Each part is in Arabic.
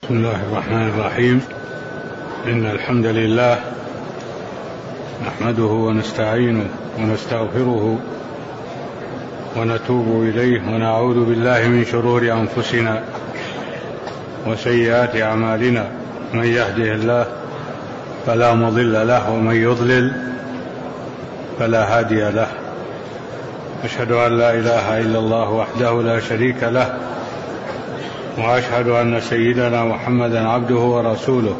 بسم الله الرحمن الرحيم. إن الحمد لله نحمده ونستعينه ونستغفره ونتوب إليه ونعوذ بالله من شرور أنفسنا وسيئات أعمالنا. من يهده الله فلا مضل له ومن يضلل فلا هادي له. أشهد أن لا إله إلا الله وحده لا شريك له، وأشهد أن سيدنا محمدا عبده ورسوله،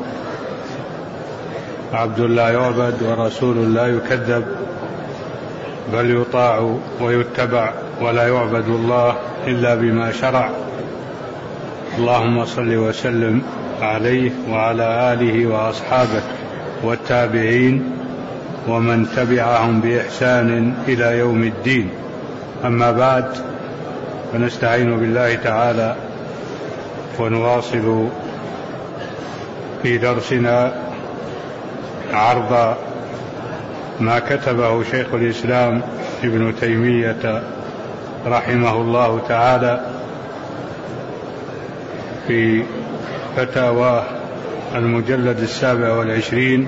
عبد لا يعبد ورسول لا يكذب، بل يطاع ويتبع ولا يعبد الله إلا بما شرع. اللهم صل وسلم عليه وعلى آله وأصحابه والتابعين ومن تبعهم بإحسان إلى يوم الدين. أما بعد، فنستعين بالله تعالى ونواصل في درسنا عرض ما كتبه شيخ الإسلام ابن تيمية رحمه الله تعالى في فتاواه المجلد 27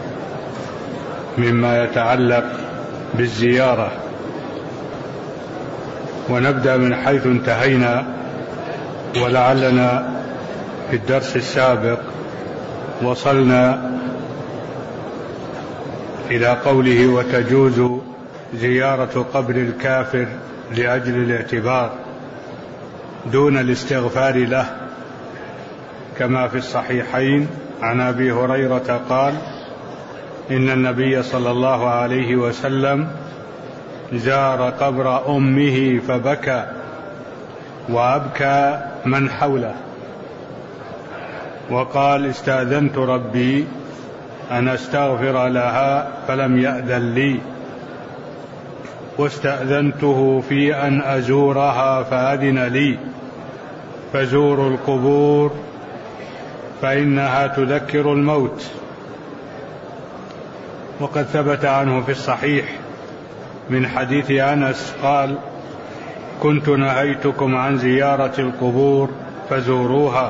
مما يتعلق بالزيارة. ونبدأ من حيث انتهينا، ولعلنا في الدرس السابق وصلنا إلى قوله: وتجوز زيارة قبر الكافر لأجل الاعتبار دون الاستغفار له، كما في الصحيحين عن أبي هريرة قال: إن النبي صلى الله عليه وسلم زار قبر أمه فبكى وأبكى من حوله، وقال: استأذنت ربي أن أستغفر لها فلم يأذن لي، واستأذنته في أن أزورها فأذن لي، فزوروا القبور فإنها تذكر الموت. وقد ثبت عنه في الصحيح من حديث أنس قال: كنت نهيتكم عن زيارة القبور فزوروها.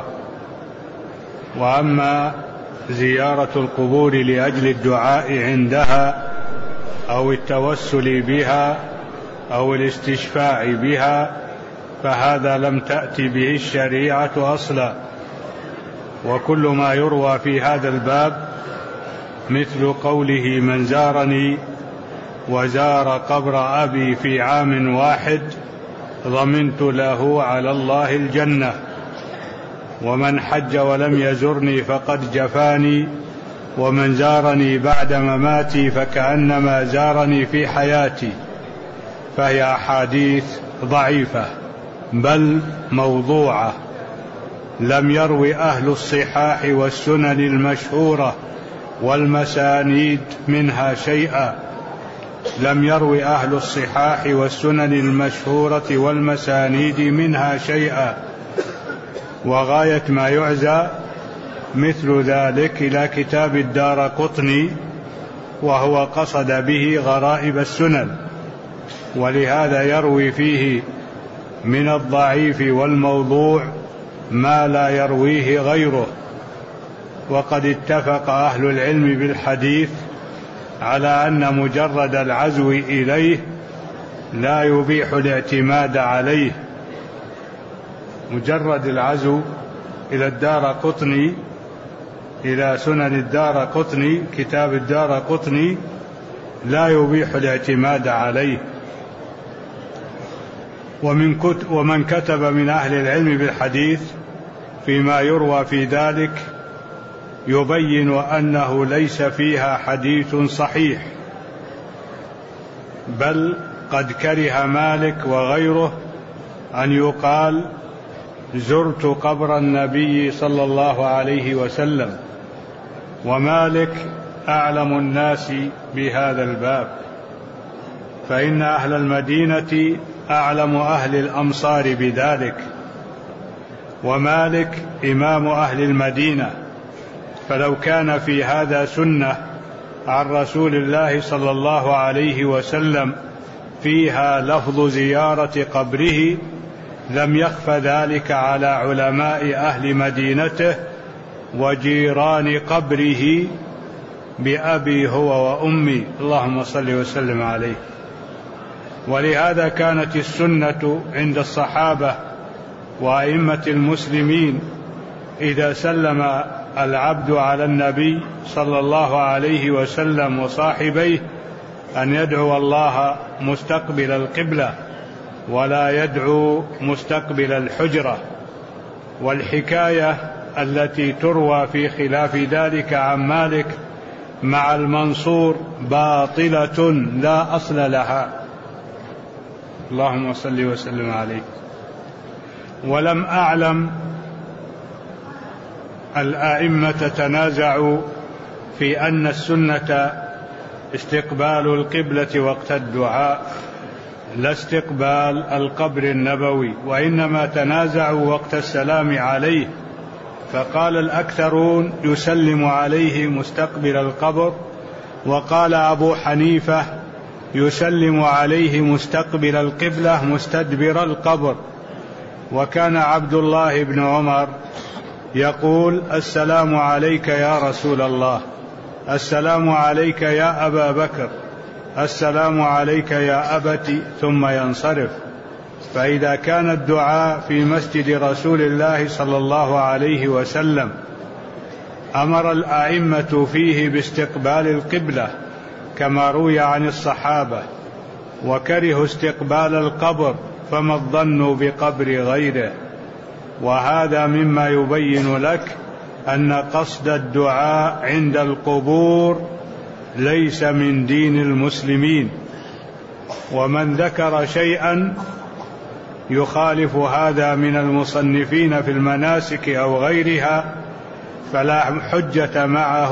وأما زيارة القبور لأجل الدعاء عندها أو التوسل بها أو الاستشفاع بها فهذا لم تأتي به الشريعة أصلا. وكل ما يروى في هذا الباب مثل قوله: من زارني وزار قبر أبي في عام واحد ضمنت له على الله الجنة، ومن حج ولم يزرني فقد جفاني، ومن زارني بعد مماتي فكأنما زارني في حياتي. فهي أحاديث ضعيفة بل موضوعة، لم يروي أهل الصحاح والسنن المشهورة والمسانيد منها شيئا. لم يروي أهل الصحاح والسنن المشهورة والمسانيد منها شيئا. وغاية ما يعزى مثل ذلك إلى كتاب الدارقطني، وهو قصد به غرائب السنن، ولهذا يروي فيه من الضعيف والموضوع ما لا يرويه غيره. وقد اتفق أهل العلم بالحديث على أن مجرد العزو إليه لا يبيح الاعتماد عليه. مجرد العزو إلى الدارقطني، إلى سنن الدارقطني، كتاب الدارقطني، لا يبيح الاعتماد عليه. ومن كتب من أهل العلم بالحديث فيما يروى في ذلك يبين أنه ليس فيها حديث صحيح، بل قد كره مالك وغيره أن يقال: زرت قبر النبي صلى الله عليه وسلم. ومالك أعلم الناس بهذا الباب، فإن أهل المدينة أعلم أهل الأمصار بذلك، ومالك إمام أهل المدينة، فلو كان في هذا سنة عن رسول الله صلى الله عليه وسلم فيها لفظ زيارة قبره لم يخف ذلك على علماء أهل مدينته وجيران قبره بأبي هو وأمي، اللهم صل وسلم عليه. ولهذا كانت السنة عند الصحابة وأئمة المسلمين إذا سلم العبد على النبي صلى الله عليه وسلم وصاحبيه أن يدعو الله مستقبل القبلة ولا يدعو مستقبل الحجرة. والحكاية التي تروى في خلاف ذلك عن مالك مع المنصور باطلة لا أصل لها، اللهم صل وسلم عليه. ولم أعلم الأئمة تنازعوا في أن السنة استقبال القبلة وقت الدعاء لا استقبال القبر النبوي، وإنما تنازعوا وقت السلام عليه، فقال الأكثرون يسلم عليه مستقبل القبر، وقال أبو حنيفة يسلم عليه مستقبل القبلة مستدبر القبر. وكان عبد الله بن عمر يقول السلام عليك يا رسول الله، السلام عليك يا أبا بكر، السلام عليك يا أبت، ثم ينصرف. فإذا كان الدعاء في مسجد رسول الله صلى الله عليه وسلم أمر الأئمة فيه باستقبال القبلة كما روي عن الصحابة، وكرهوا استقبال القبر، فما الظن بقبر غيره؟ وهذا مما يبين لك أن قصد الدعاء عند القبور ليس من دين المسلمين. ومن ذكر شيئا يخالف هذا من المصنفين في المناسك أو غيرها فلا حجة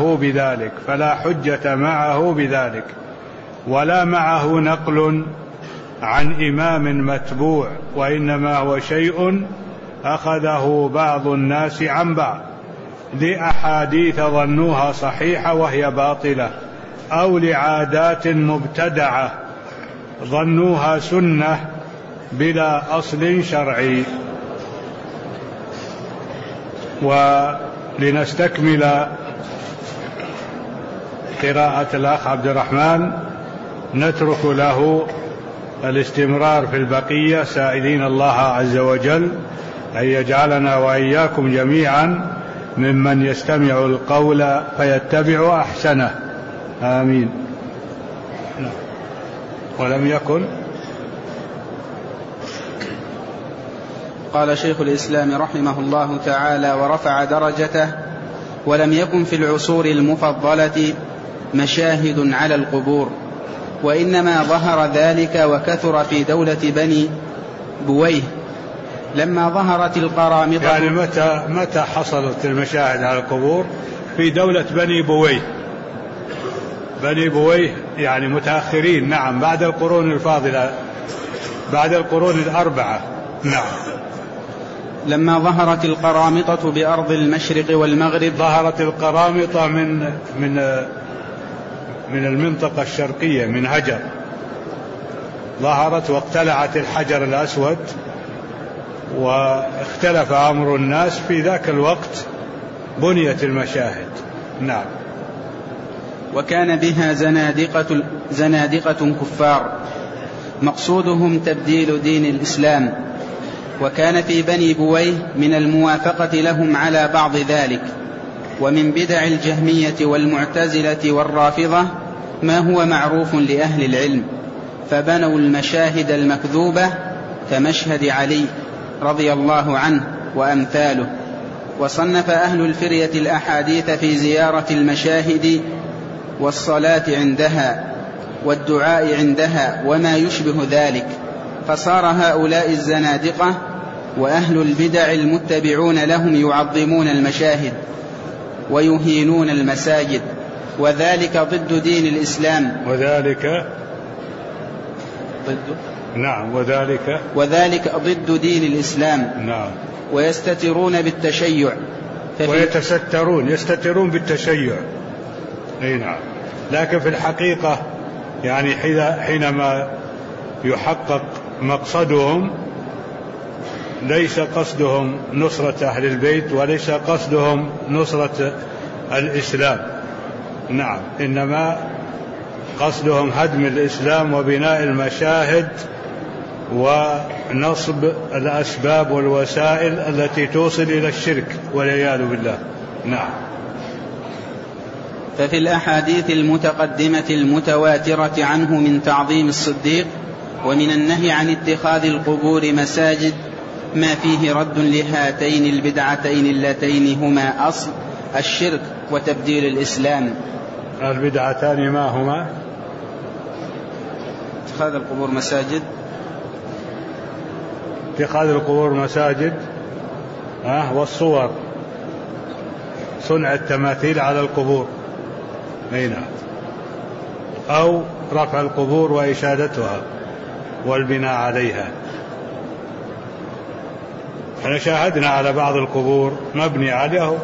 معه بذلك، ولا معه نقل عن إمام متبوع، وإنما هو شيء أخذه بعض الناس عن بعض لأحاديث ظنوها صحيحة وهي باطلة، أو لعادات مبتدعة ظنوها سنة بلا أصل شرعي. ولنستكمل قراءة الأخ عبد الرحمن نترك له الاستمرار في البقية، سائلين الله عز وجل أن يجعلنا وإياكم جميعا ممن يستمع القول فيتبع أحسنه، آمين. ولم يكن. قال شيخ الإسلام رحمه الله تعالى ورفع درجته: ولم يكن في العصور المفضلة مشاهد على القبور، وإنما ظهر ذلك وكثر في دولة بني بويه لما ظهرت القرامطة. يعني متى حصلت المشاهد على القبور؟ في دولة بني بويه. بني بويه يعني متأخرين، نعم، بعد القرون الفاضلة، بعد القرون الأربعة، نعم. لما ظهرت القرامطة بأرض المشرق والمغرب. ظهرت القرامطة من المنطقة الشرقية، من هجر، ظهرت واقتلعت الحجر الأسود، واختلف أمر الناس في ذاك الوقت بنيت المشاهد، نعم. وكان بها زنادقة كفار مقصودهم تبديل دين الإسلام، وكان في بني بويه من الموافقة لهم على بعض ذلك. ومن بدع الجهمية والمعتزلة والرافضة ما هو معروف لأهل العلم، فبنوا المشاهد المكذوبة كمشهد علي رضي الله عنه وأمثاله. وصنف أهل الفرية الأحاديث في زيارة المشاهد والصلاة عندها والدعاء عندها وما يشبه ذلك، فصار هؤلاء الزنادقة وأهل البدع المتبعون لهم يعظمون المشاهد ويهينون المساجد، وذلك ضد دين الإسلام. وذلك ضد دين الإسلام، نعم. ويستترون بالتشيع، يستترون بالتشيع، أي نعم. لكن في الحقيقة يعني حينما يحقق مقصدهم ليس قصدهم نصرة أهل البيت وليس قصدهم نصرة الإسلام، نعم، إنما قصدهم هدم الإسلام وبناء المشاهد ونصب الأسباب والوسائل التي توصل إلى الشرك والعياذ بالله. نعم. ففي الأحاديث المتقدمة المتواترة عنه من تعظيم الصديق ومن النهي عن اتخاذ القبور مساجد ما فيه رد لهاتين البدعتين اللتين هما أصل الشرك وتبديل الإسلام. البدعتان ما هما؟ اتخاذ القبور مساجد، اتخاذ القبور مساجد، والصور، صنع التماثيل على القبور، نعم، أو رفع القبور وإشادتها والبناء عليها. احنا شاهدنا على بعض القبور مبني عليه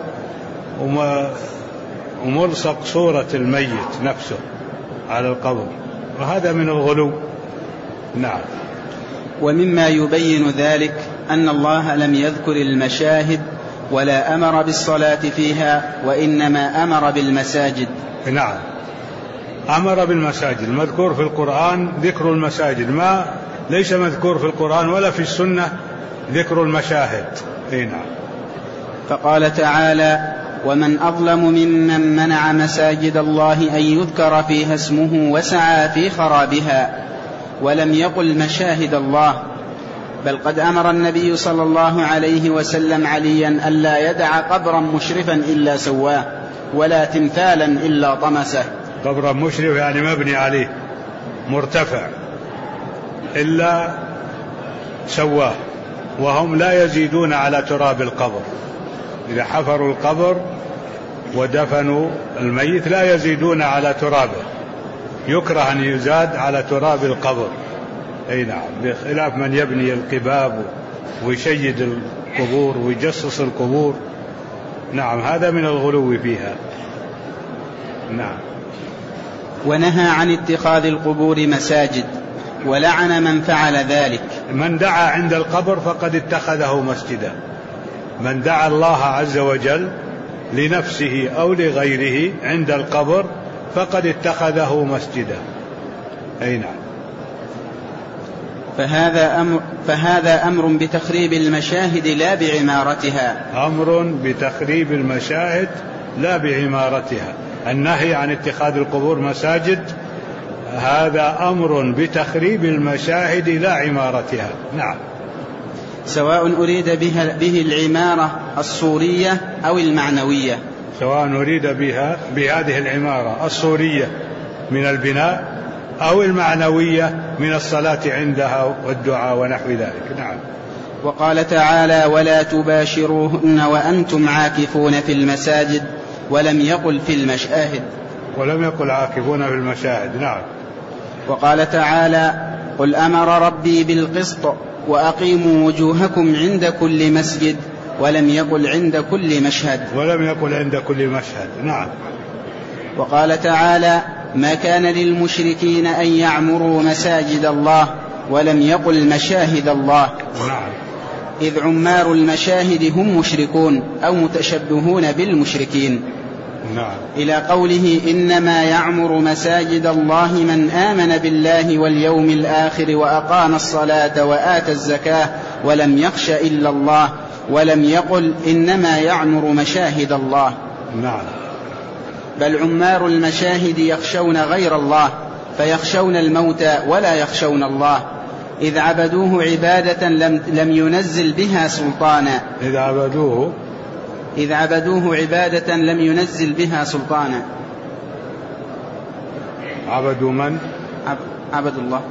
وملصق صورة الميت نفسه على القبر، وهذا من الغلو. نعم. ومما يبين ذلك أن الله لم يذكر المشاهد ولا أمر بالصلاة فيها، وإنما أمر بالمساجد. نعم، أمر بالمساجد. المذكور في القرآن ذكر المساجد، ما ليس مذكور في القرآن ولا في السنة ذكر المشاهد. نعم. فقال تعالى: ومن أظلم ممن منع مساجد الله أن يذكر فيها اسمه وسعى في خرابها، ولم يقل مشاهد الله، بل قد أمر النبي صلى الله عليه وسلم عليا ألا يدع قبرا مشرفا إلا سواه، ولا تمثالا إلا طمسه. قبرا مشرف يعني مبني عليه مرتفع إلا سواه، وهم لا يزيدون على تراب القبر. إذا حفروا القبر ودفنوا الميت لا يزيدون على ترابه، يكره أن يزاد على تراب القبر. أي نعم، بخلاف من يبني القباب ويشيد القبور ويجصص القبور. نعم، هذا من الغلو فيها. نعم. ونهى عن اتخاذ القبور مساجد، ولعن من فعل ذلك. من دعا عند القبر فقد اتخذه مسجدا. من دعا الله عز وجل لنفسه أو لغيره عند القبر فقد اتخذه مسجدا. أي نعم. فهذا أمر بتخريب المشاهد لا بعمارتها. أمر بتخريب المشاهد لا بعمارتها. النهي عن اتخاذ القبور مساجد هذا أمر بتخريب المشاهد لا عمارتها. نعم. سواء أريد به العمارة الصورية أو المعنوية. سواء أريد بهذه العمارة الصورية من البناء أو المعنوية من الصلاة عندها والدعاء ونحو ذلك. نعم. وقال تعالى: ولا تباشروهن وأنتم عاكفون في المساجد، ولم يقل في المشاهد. ولم يقل عاكفون في المشاهد. نعم. وقال تعالى: قل أمر ربي بالقسط وأقيموا وجوهكم عند كل مسجد، ولم يقل عند كل مشهد. ولم يقل عند كل مشهد. نعم. وقال تعالى: ما كان للمشركين أن يعمروا مساجد الله، ولم يقل مشاهد الله. نعم. إذ عمار المشاهد هم مشركون أو متشبهون بالمشركين. نعم. إلى قوله: إنما يعمر مساجد الله من آمن بالله واليوم الآخر وأقام الصلاة وآتى الزكاة ولم يخش إلا الله، ولم يقل إنما يعمر مشاهد الله. نعم. بل عمار المشاهد يخشون غير الله، فيخشون الموت ولا يخشون الله، إذ عبدوه عبادة لم ينزل بها سلطانا. إذ عبدوه عبادة لم ينزل بها سلطانا. عبدوا من؟ عبدوا الله،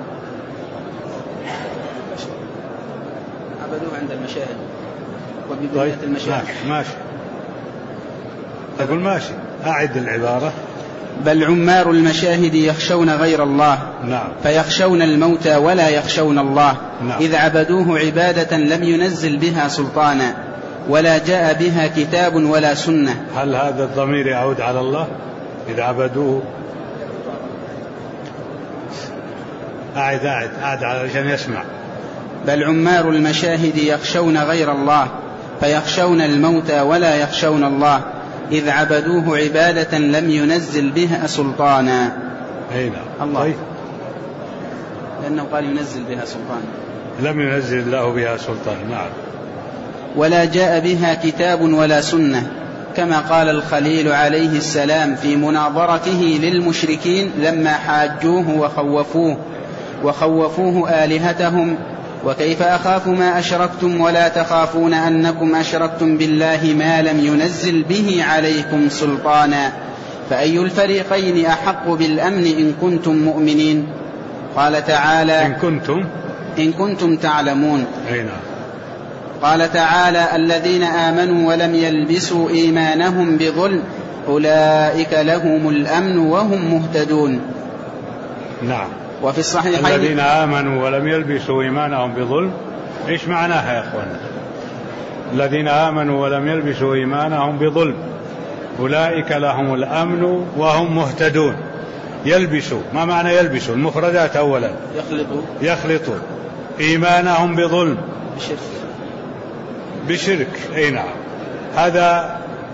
عبدوه عند المشاهد وببنية المشاهد. ماشي. تقول ماشي، أعد العبارة. بل عمار المشاهد يخشون غير الله. نعم. فيخشون الموت ولا يخشون الله. نعم. إذ عبدوه عبادة لم ينزل بها سلطانا، ولا جاء بها كتاب ولا سنة. هل هذا الضمير يعود على الله؟ إذ عبدوه. أعد علشان يسمع. بل عمار المشاهد يخشون غير الله، فيخشون الموت ولا يخشون الله، إذ عبدوه عبادة لم ينزل بها سلطانا. الله طيب. لأنه قال ينزل بها سلطانا، لم ينزل الله بها سلطان. نعم. ولا جاء بها كتاب ولا سنة، كما قال الخليل عليه السلام في مناظرته للمشركين لما حاجوه وخوفوه آلهتهم: وكيف أخاف ما أشركتم ولا تخافون أنكم أشركتم بالله ما لم ينزل به عليكم سلطانا، فأي الفريقين أحق بالأمن إن كنتم مؤمنين؟ قال تعالى: إن كنتم تعلمون. قال تعالى: الذين آمنوا ولم يلبسوا إيمانهم بظلم أولئك لهم الأمن وهم مهتدون. نعم. وفي الصحيحين: الذين آمنوا ولم يلبسوا إيمانهم بظلم. إيش معناها يا أخوان؟ الذين آمنوا ولم يلبسوا إيمانهم بظلم أولئك لهم الأمن وهم مهتدون. يلبسوا، ما معنى يلبسوا؟ المفردات أولا: يخلطوا إيمانهم بظلم بشرك. أي نعم، هذا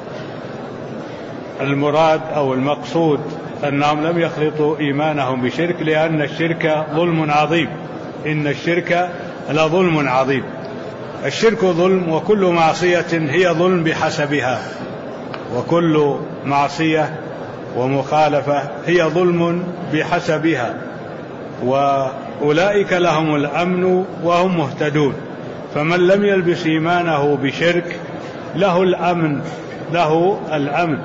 المراد أو المقصود، أنهم لم يخلطوا إيمانهم بشرك، لأن الشرك ظلم عظيم. إن الشرك لظلم عظيم. الشرك ظلم، وكل معصية هي ظلم بحسبها، وكل معصية ومخالفة هي ظلم بحسبها. وأولئك لهم الأمن وهم مهتدون. فمن لم يلبس إيمانه بشرك له الأمن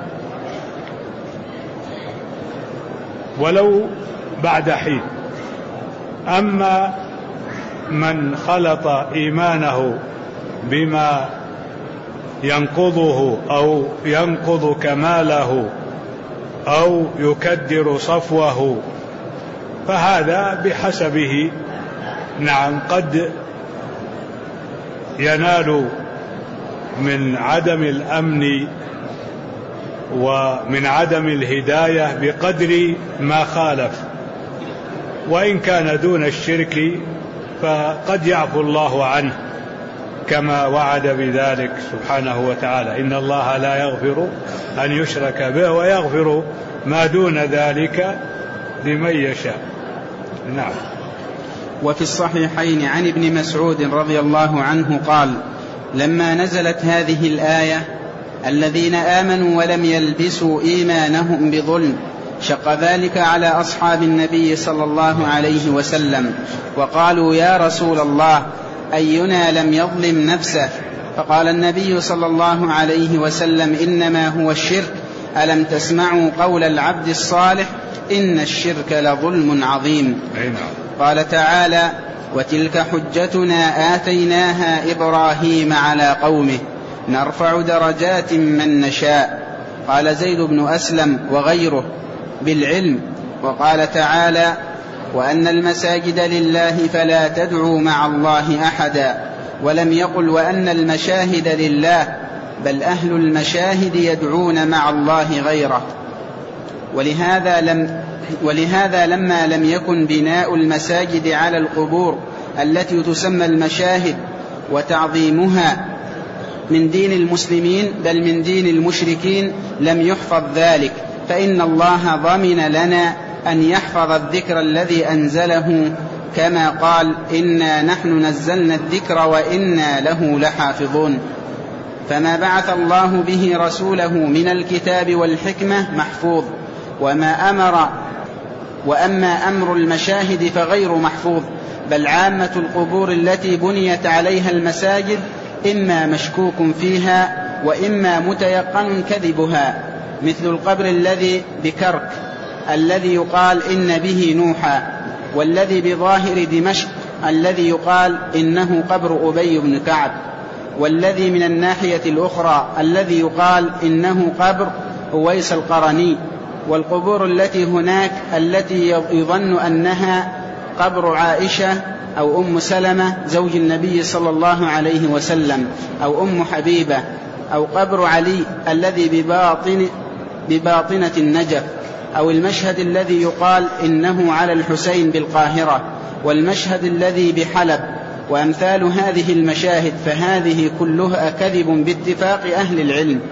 ولو بعد حين. أما من خلط إيمانه بما ينقضه أو ينقض كماله أو يكدر صفوه فهذا بحسبه. نعم، قد ينال من عدم الأمن ومن عدم الهداية بقدر ما خالف، وإن كان دون الشرك فقد يعفو الله عنه كما وعد بذلك سبحانه وتعالى: إن الله لا يغفر أن يشرك به ويغفر ما دون ذلك لمن يشاء. نعم. وفي الصحيحين عن ابن مسعود رضي الله عنه قال: لما نزلت هذه الآية: الذين آمنوا ولم يلبسوا إيمانهم بظلم، شق ذلك على أصحاب النبي صلى الله عليه وسلم، وقالوا: يا رسول الله، أينا لم يظلم نفسه؟ فقال النبي صلى الله عليه وسلم: إنما هو الشرك. ألم تسمعوا قول العبد الصالح: إن الشرك لظلم عظيم. قال تعالى: وتلك حجتنا آتيناها إبراهيم على قومه نرفع درجات من نشاء. قال زيد بن أسلم وغيره بالعلم. وقال تعالى: وأن المساجد لله فلا تدعوا مع الله أحدا. ولم يقل وأن المشاهد لله، بل أهل المشاهد يدعون مع الله غيره. ولهذا لما لم يكن بناء المساجد على القبور التي تسمى المشاهد وتعظيمها من دين المسلمين بل من دين المشركين لم يحفظ ذلك، فإن الله ضمن لنا أن يحفظ الذكر الذي أنزله، كما قال: إنا نحن نزلنا الذكر وإنا له لحافظون. فما بعث الله به رسوله من الكتاب والحكمة محفوظ، وأما أمر المشاهد فغير محفوظ، بل عامة القبور التي بنيت عليها المساجد إما مشكوك فيها وإما متيقن كذبها، مثل القبر الذي بكرك الذي يقال إن به نوحا، والذي بظاهر دمشق الذي يقال إنه قبر أبي بن كعب، والذي من الناحية الأخرى الذي يقال إنه قبر أويس القرني، والقبور التي هناك التي يظن أنها قبر عائشة أو أم سلمة زوج النبي صلى الله عليه وسلم، أو أم حبيبة، أو قبر علي الذي بباطنة النجف، أو المشهد الذي يقال إنه على الحسين بالقاهرة، والمشهد الذي بحلب، وأمثال هذه المشاهد فهذه كلها كذب باتفاق أهل العلم.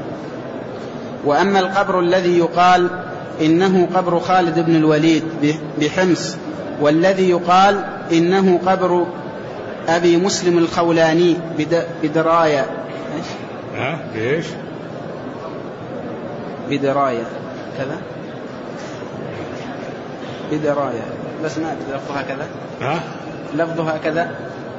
وأما القبر الذي يقال إنه قبر خالد بن الوليد بحمص، والذي يقال إنه قبر أبي مسلم الخولاني بدراية إيش؟ بدراية كذا، بدراية، بس ما لفظها كذا، لفظها كذا،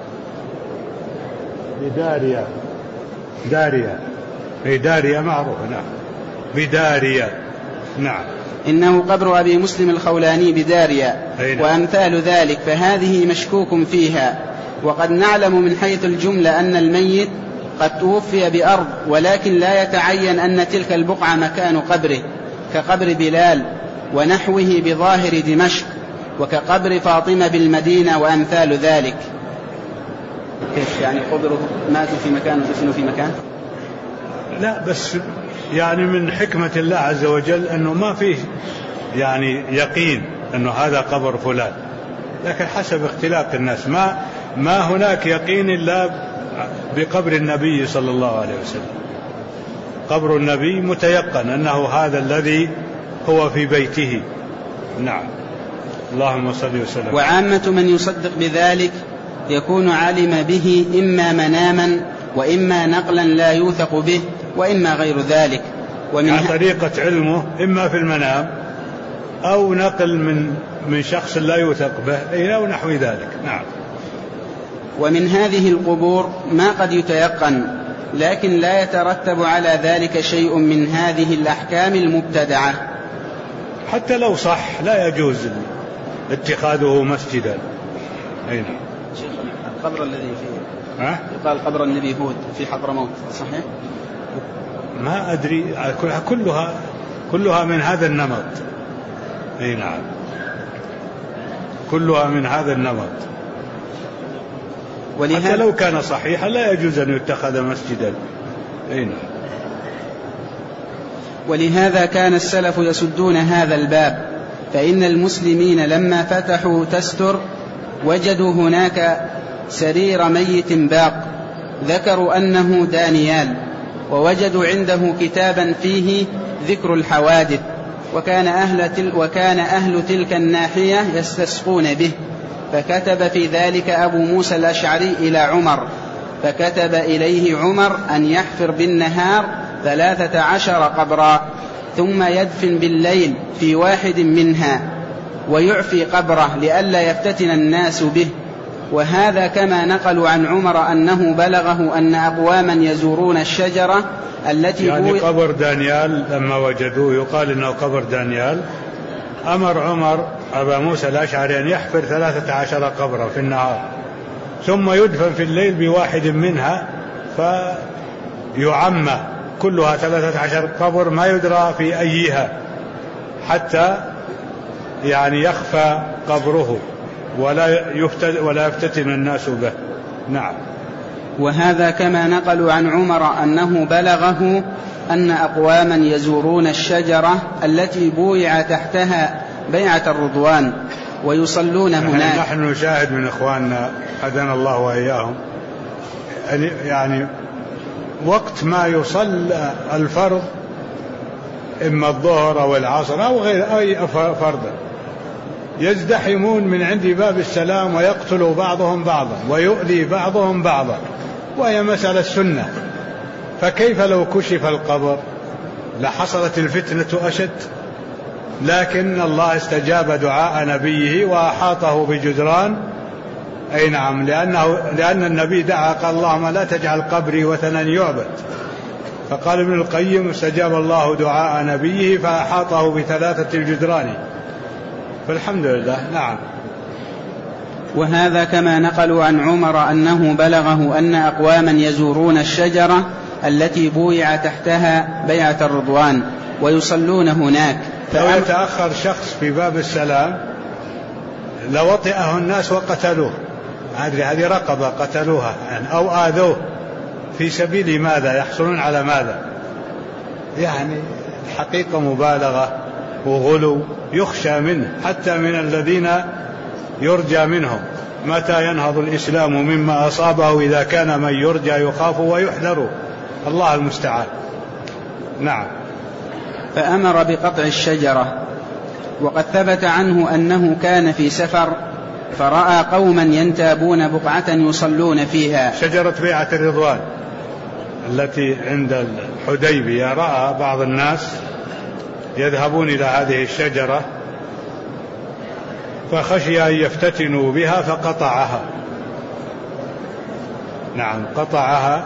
بدارية، دارية، أي دارية معروفة، نعم، بدارية، نعم. إنه قبر أبي مسلم الخولاني بدارية وأمثال ذلك فهذه مشكوك فيها. وقد نعلم من حيث الجملة أن الميت قد توفي بأرض، ولكن لا يتعين أن تلك البقعة مكان قبره، كقبر بلال ونحوه بظاهر دمشق، وكقبر فاطمة بالمدينة وأمثال ذلك. كيف يعني قبره ماتوا في مكان ودفنوا في مكان؟ لا، بس يعني من حكمة الله عز وجل أنه ما فيه يعني يقين أنه هذا قبر فلان، لكن حسب اختلاف الناس ما هناك يقين إلا بقبر النبي صلى الله عليه وسلم. قبر النبي متيقن أنه هذا الذي هو في بيته. نعم، اللهم صل وسلم. وعامة من يصدق بذلك يكون علم به إما مناما وإما نقلا لا يوثق به وإما غير ذلك. يعني طريقة علمه إما في المنام أو نقل من شخص لا يوثق به أو نحو ذلك. نعم. ومن هذه القبور ما قد يتيقن، لكن لا يترتب على ذلك شيء من هذه الأحكام المبتدعة. حتى لو صح لا يجوز اتخاذه مسجدا. أين القبر الذي فيه يقال قبر النبي هود في حضرموت، صحيح؟ ما أدري، كلها من هذا النمط. أي نعم، كلها من هذا النمط. حتى لو كان صحيحا لا يجوز أن يتخذ مسجدا. أي نعم. ولهذا كان السلف يسدون هذا الباب، فإن المسلمين لما فتحوا تستر وجدوا هناك سرير ميت باق، ذكروا أنه دانيال، ووجدوا عنده كتابا فيه ذكر الحوادث، وكان أهل تلك الناحية يستسقون به، فكتب في ذلك أبو موسى الأشعري إلى عمر، فكتب إليه عمر أن يحفر بالنهار 13 قبرا، ثم يدفن بالليل في واحد منها، ويعفي قبره لئلا يفتتن الناس به. وهذا كما نقلوا عن عمر أنه بلغه أن أقواما يزورون الشجرة التي يعني قبر دانيال لما وجدوه يقال إنه قبر دانيال، أمر عمر أبا موسى الأشعري أن يحفر 13 قبرا في النهار، ثم يدفن في الليل بواحد منها، فيعمى كلها 13 قبر ما يدرى في أيها، حتى يعني يخفى قبره ولا يفتتن الناس به. نعم. وهذا كما نقلوا عن عمر أنه بلغه أن أقواما يزورون الشجرة التي بويع تحتها بيعة الرضوان ويصلون هناك. نحن نشاهد من إخواننا هدانا الله وإياهم، يعني وقت ما يصلى الفرض إما الظهر أو العصر أو غير أي فرض، يزدحمون من عند باب السلام ويقتل بعضهم بعضا ويؤذي بعضهم بعضا، وهي مسألة السنة. فكيف لو كشف القبر لحصلت الفتنة أشد، لكن الله استجاب دعاء نبيه وأحاطه بجدران. أي نعم، لأن النبي دعا قال اللهم لا تجعل قبري وثنا يعبد، فقال ابن القيم استجاب الله دعاء نبيه فأحاطه بثلاثة الجدران، فالحمد لله. نعم. وهذا كما نقلوا عن عمر أنه بلغه أن أقواما يزورون الشجرة التي بويع تحتها بيعة الرضوان ويصلون هناك. لو يتأخر شخص في باب السلام لوطئه الناس وقتلوه، هذه رقبة قتلوها يعني أو آذوه، في سبيل ماذا؟ يحصلون على ماذا؟ يعني الحقيقة مبالغة وغلو يخشى منه حتى من الذين يرجى منهم. متى ينهض الإسلام مما أصابه إذا كان من يرجى يخاف ويحذر؟ الله المستعان. نعم. فأمر بقطع الشجرة. وقد ثبت عنه أنه كان في سفر فرأى قوما ينتابون بقعة يصلون فيها. شجرة بيعة الرضوان التي عند الحديبية، رأى بعض الناس يذهبون إلى هذه الشجرة فخشي أن يفتتنوا بها فقطعها. نعم قطعها.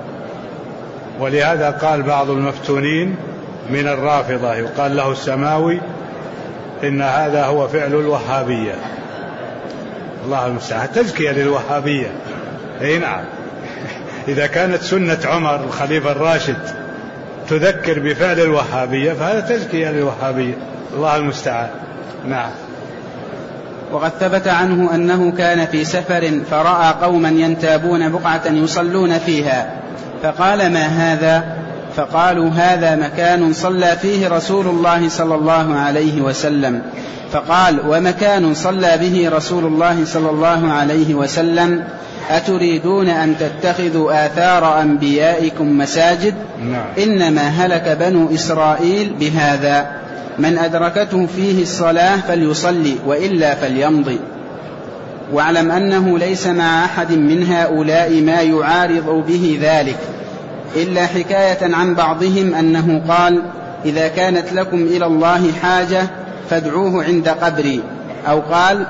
ولهذا قال بعض المفتونين من الرافضة يقال له السماوي إن هذا هو فعل الوهابية. الله المستعان. تزكية للوهابية. أي نعم. إذا كانت سنة عمر الخليفة الراشد تذكر بفعل الوهابية فهذا تزكية للوهابية. الله المستعان. نعم. وقد ثبت عنه أنه كان في سفر فرأى قوما ينتابون بقعة يصلون فيها فقال ما هذا؟ فقالوا هذا مكان صلى فيه رسول الله صلى الله عليه وسلم. فقال ومكان صلى به رسول الله صلى الله عليه وسلم أتريدون أن تتخذوا آثار أنبيائكم مساجد؟ إنما هلك بنو إسرائيل بهذا، من أدركته فيه الصلاة فليصلي وإلا فليمضي. واعلم أنه ليس مع أحد من هؤلاء ما يعارض به ذلك، إلا حكاية عن بعضهم أنه قال إذا كانت لكم إلى الله حاجة فادعوه عند قبري، أو قال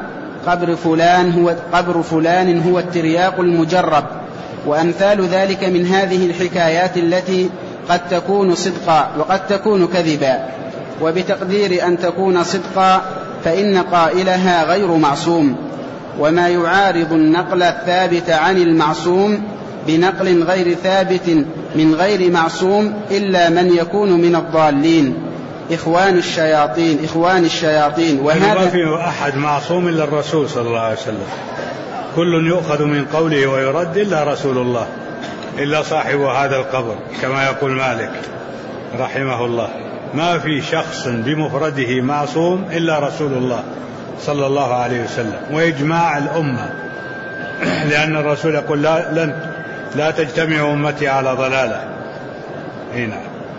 قبر فلان هو الترياق المجرب، وأمثال ذلك من هذه الحكايات التي قد تكون صدقا وقد تكون كذبا، وبتقدير أن تكون صدقا فإن قائلها غير معصوم. وما يعارض النقل الثابت عن المعصوم بنقل غير ثابت من غير معصوم إلا من يكون من الضالين إخوان الشياطين. وهذا ما فيه أحد معصوم إلا الرسول صلى الله عليه وسلم، كل يؤخذ من قوله ويرد إلا رسول الله، إلا صاحب هذا القبر كما يقول مالك رحمه الله. ما في شخص بمفرده معصوم إلا رسول الله صلى الله عليه وسلم، وإجماع الأمة، لأن الرسول يقول لا تجتمع أمتي على ضلالة. هنا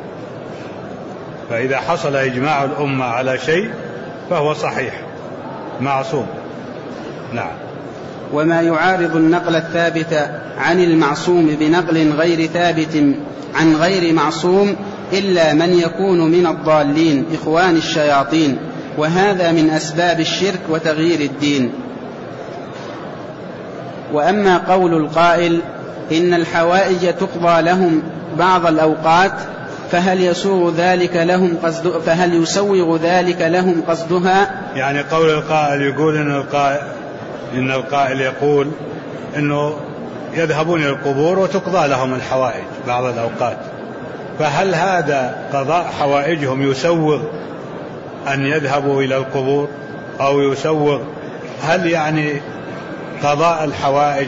فإذا حصل إجماع الأمة على شيء فهو صحيح معصوم. نعم. وما يعارض النقل الثابت عن المعصوم بنقل غير ثابت عن غير معصوم إلا من يكون من الضالين إخوان الشياطين، وهذا من أسباب الشرك وتغيير الدين. وأما قول القائل إن الحوائج تقضى لهم بعض الأوقات فهل يسوغ ذلك لهم قصدها؟ يعني قول القائل يقول إن القائل يقول إنه يذهبون إلى القبور وتقضى لهم الحوائج بعض الأوقات، فهل هذا قضاء حوائجهم يسوغ أن يذهبوا إلى القبور، أو يسوغ هل يعني قضاء الحوائج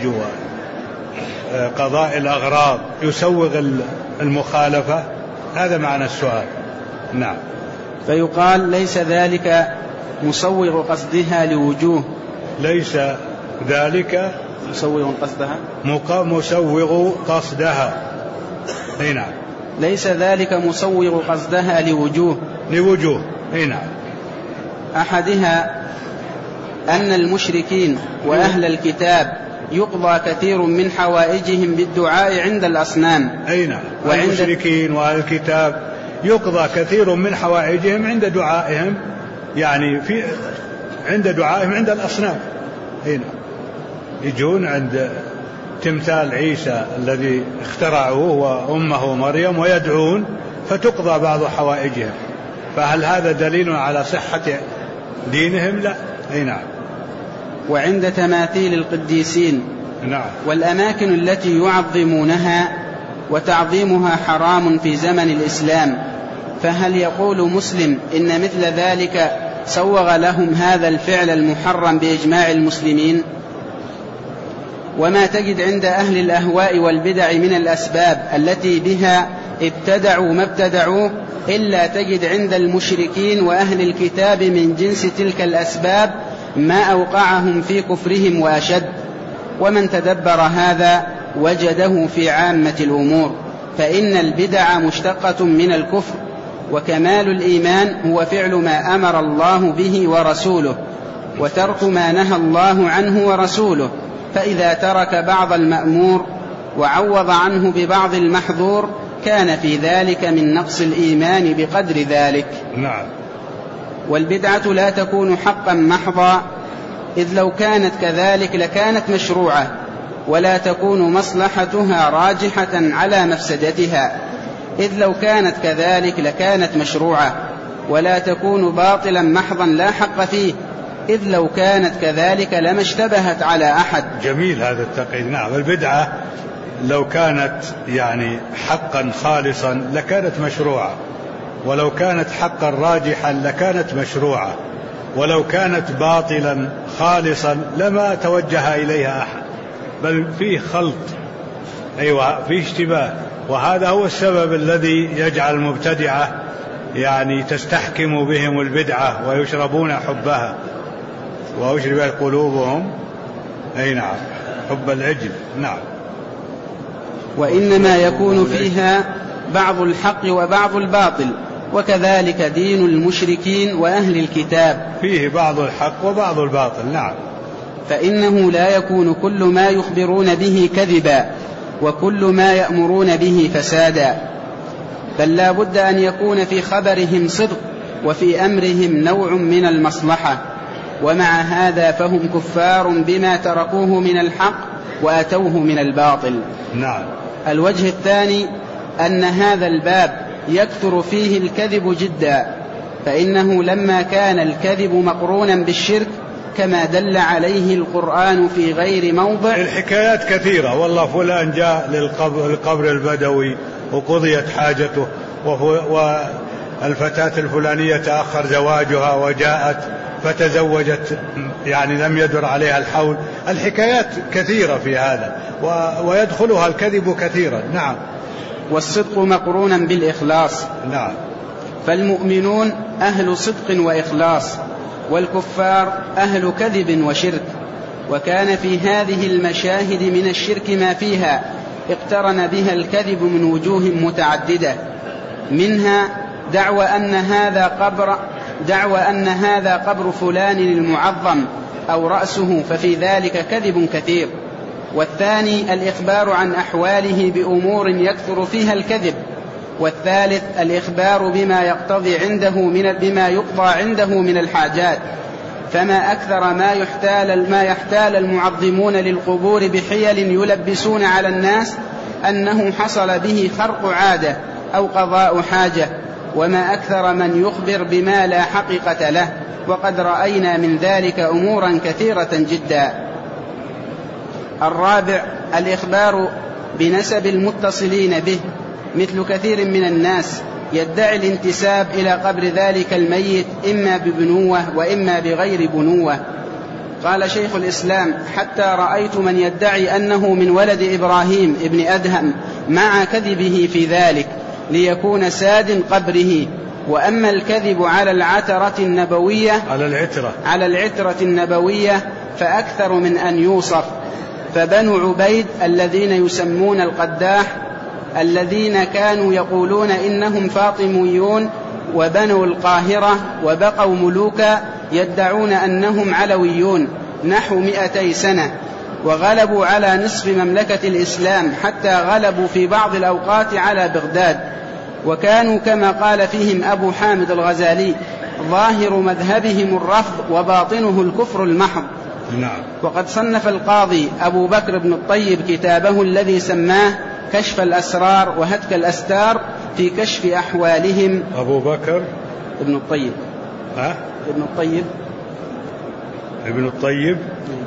وقضاء الأغراض يسوغ المخالفة؟ هذا معنى السؤال. نعم. فيقال ليس ذلك مسوغ قصدها لوجوه، ليس ذلك مسوغ قصدها مسوغ قصدها. نعم. ليس ذلك مسوغ قصدها لوجوه. نعم. أحدها أن المشركين وأهل الكتاب يقضى كثير من حوائجهم بالدعاء عند الأصنام. أي نعم. المشركين وأهل الكتاب يقضى كثير من حوائجهم عند دعائهم، يعني عند دعائهم عند الأصنام. أي نعم. يجون عند تمثال عيسى الذي اخترعوه وأمه مريم ويدعون فتقضى بعض حوائجهم، فهل هذا دليل على صحة دينهم؟ لا. أي نعم. وعند تماثيل القديسين. نعم. والأماكن التي يعظمونها وتعظيمها حرام في زمن الإسلام، فهل يقول مسلم إن مثل ذلك سوغ لهم هذا الفعل المحرم بإجماع المسلمين؟ وما تجد عند أهل الأهواء والبدع من الأسباب التي بها ابتدعوا ما ابتدعوه إلا تجد عند المشركين وأهل الكتاب من جنس تلك الأسباب ما أوقعهم في كفرهم وأشد. ومن تدبر هذا وجده في عامة الأمور، فإن البدع مشتقة من الكفر، وكمال الإيمان هو فعل ما أمر الله به ورسوله وترك ما نهى الله عنه ورسوله. فإذا ترك بعض المأمور وعوض عنه ببعض المحظور كان في ذلك من نقص الإيمان بقدر ذلك. نعم. والبدعة لا تكون حقا محضا، إذ لو كانت كذلك لكانت مشروعة، ولا تكون مصلحتها راجحة على مفسدتها، إذ لو كانت كذلك لكانت مشروعة، ولا تكون باطلا محضا لا حق فيه، إذ لو كانت كذلك لما اشتبهت على أحد. جميل هذا التقييد. نعم. البدعة لو كانت يعني حقا خالصا لكانت مشروعة، ولو كانت حقا راجحا لكانت مشروعة، ولو كانت باطلا خالصا لما توجه إليها أحد، بل فيه خلط، أيوة فيه اشتباه. وهذا هو السبب الذي يجعل المبتدعة يعني تستحكم بهم البدعة ويشربون حبها وأشربت قلوبهم أي نعم حب العجل. نعم. وإنما يكون فيها بعض الحق وبعض الباطل، وكذلك دين المشركين وأهل الكتاب فيه بعض الحق وبعض الباطل. نعم. فإنه لا يكون كل ما يخبرون به كذبا، وكل ما يأمرون به فسادا، بل لا بد أن يكون في خبرهم صدق، وفي أمرهم نوع من المصلحة، ومع هذا فهم كفار بما تركوه من الحق وأتوه من الباطل. نعم. الوجه الثاني أن هذا الباب يكثر فيه الكذب جدا، فإنه لما كان الكذب مقرونا بالشرك كما دل عليه القرآن في غير موضع. الحكايات كثيرة، والله فلان جاء للقبر البدوي وقضيت حاجته، والفتاة الفلانية تأخر زواجها وجاءت فتزوجت يعني لم يدر عليها الحول. الحكايات كثيرة في هذا ويدخلها الكذب كثيرا. نعم. والصدق مقرونا بالإخلاص. نعم. فالمؤمنون أهل صدق وإخلاص، والكفار أهل كذب وشرك. وكان في هذه المشاهد من الشرك ما فيها اقترن بها الكذب من وجوه متعددة، منها دعوى أن هذا قبر فلان المعظم أو رأسه، ففي ذلك كذب كثير. والثاني الإخبار عن أحواله بأمور يكثر فيها الكذب. والثالث الإخبار بما يقضى عنده من الحاجات. فما أكثر ما يحتال المعظمون للقبور بحيل يلبسون على الناس أنه حصل به خرق عادة أو قضاء حاجة، وما أكثر من يخبر بما لا حقيقة له، وقد رأينا من ذلك أمورا كثيرة جدا. الرابع الإخبار بنسب المتصلين به، مثل كثير من الناس يدعي الانتساب إلى قبر ذلك الميت إما ببنوة وإما بغير بنوة. قال شيخ الإسلام: حتى رأيت من يدعي أنه من ولد إبراهيم ابن أدهم مع كذبه في ذلك ليكون ساد قبره. وأما الكذب على العترة النبوية فأكثر من أن يوصف. فبنو عبيد الذين يسمون القداح، الذين كانوا يقولون إنهم فاطميون وبنوا القاهرة وبقوا ملوكا، يدعون أنهم علويون نحو 200 سنة، وغلبوا على نصف مملكة الإسلام، حتى غلبوا في بعض الأوقات على بغداد. وكانوا كما قال فيهم أبو حامد الغزالي: ظاهر مذهبهم الرفض وباطنه الكفر المحض. نعم. وقد صنف القاضي أبو بكر بن الطيب كتابه الذي سماه كشف الأسرار وهتك الأستار في كشف أحوالهم. أبو بكر ابن الطيب. ابن الطيب.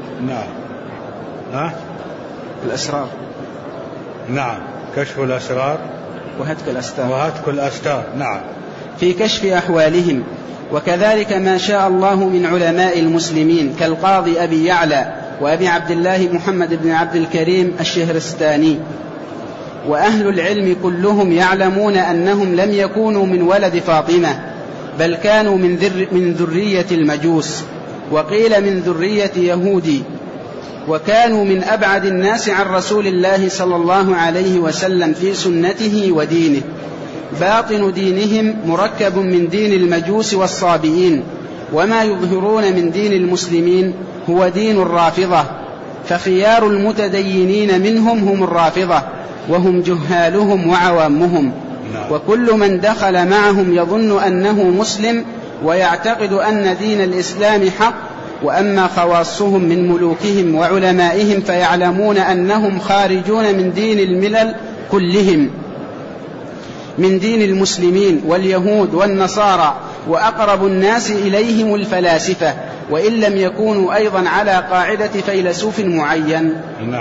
نعم. الأسرار. نعم. كشف الأسرار وهتك الأستار. نعم. في كشف أحوالهم. وكذلك ما شاء الله من علماء المسلمين كالقاضي أبي يعلى وأبي عبد الله محمد بن عبد الكريم الشهرستاني. وأهل العلم كلهم يعلمون أنهم لم يكونوا من ولد فاطمة، بل كانوا من ذرية المجوس. وقيل من ذرية يهودي، وكانوا من أبعد الناس عن رسول الله صلى الله عليه وسلم في سنته ودينه. باطن دينهم مركب من دين المجوس والصابئين، وما يظهرون من دين المسلمين هو دين الرافضة، فخيار المتدينين منهم هم الرافضة، وهم جهالهم وعوامهم، وكل من دخل معهم يظن أنه مسلم ويعتقد أن دين الإسلام حق. وأما خواصهم من ملوكهم وعلمائهم فيعلمون أنهم خارجون من دين الملل كلهم، من دين المسلمين واليهود والنصارى، وأقرب الناس إليهم الفلاسفة، وإن لم يكونوا أيضا على قاعدة فيلسوف معين.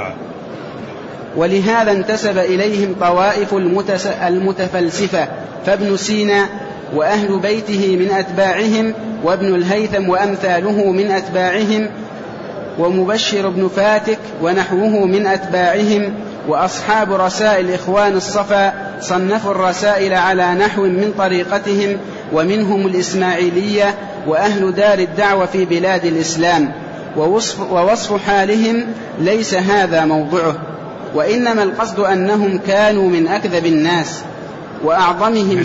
ولهذا انتسب إليهم طوائف المتفلسفة، فابن سينا وأهل بيته من أتباعهم، وابن الهيثم وأمثاله من أتباعهم، ومبشر بن فاتك ونحوه من أتباعهم، وأصحاب رسائل إخوان الصفا صنفوا الرسائل على نحو من طريقتهم، ومنهم الإسماعيلية وأهل دار الدعوة في بلاد الإسلام. ووصف حالهم ليس هذا موضعه، وإنما القصد أنهم كانوا من أكذب الناس وأعظمهم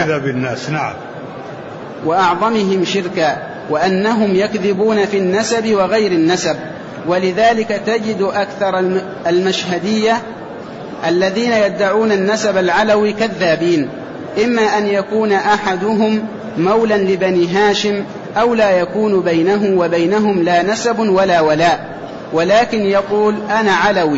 شركا، وأنهم يكذبون في النسب وغير النسب. ولذلك تجد أكثر المشهدية الذين يدعون النسب العلوي كذابين، إما أن يكون أحدهم مولا لبني هاشم، أو لا يكون بينه وبينهم لا نسب ولا ولاء، ولكن يقول أنا علوي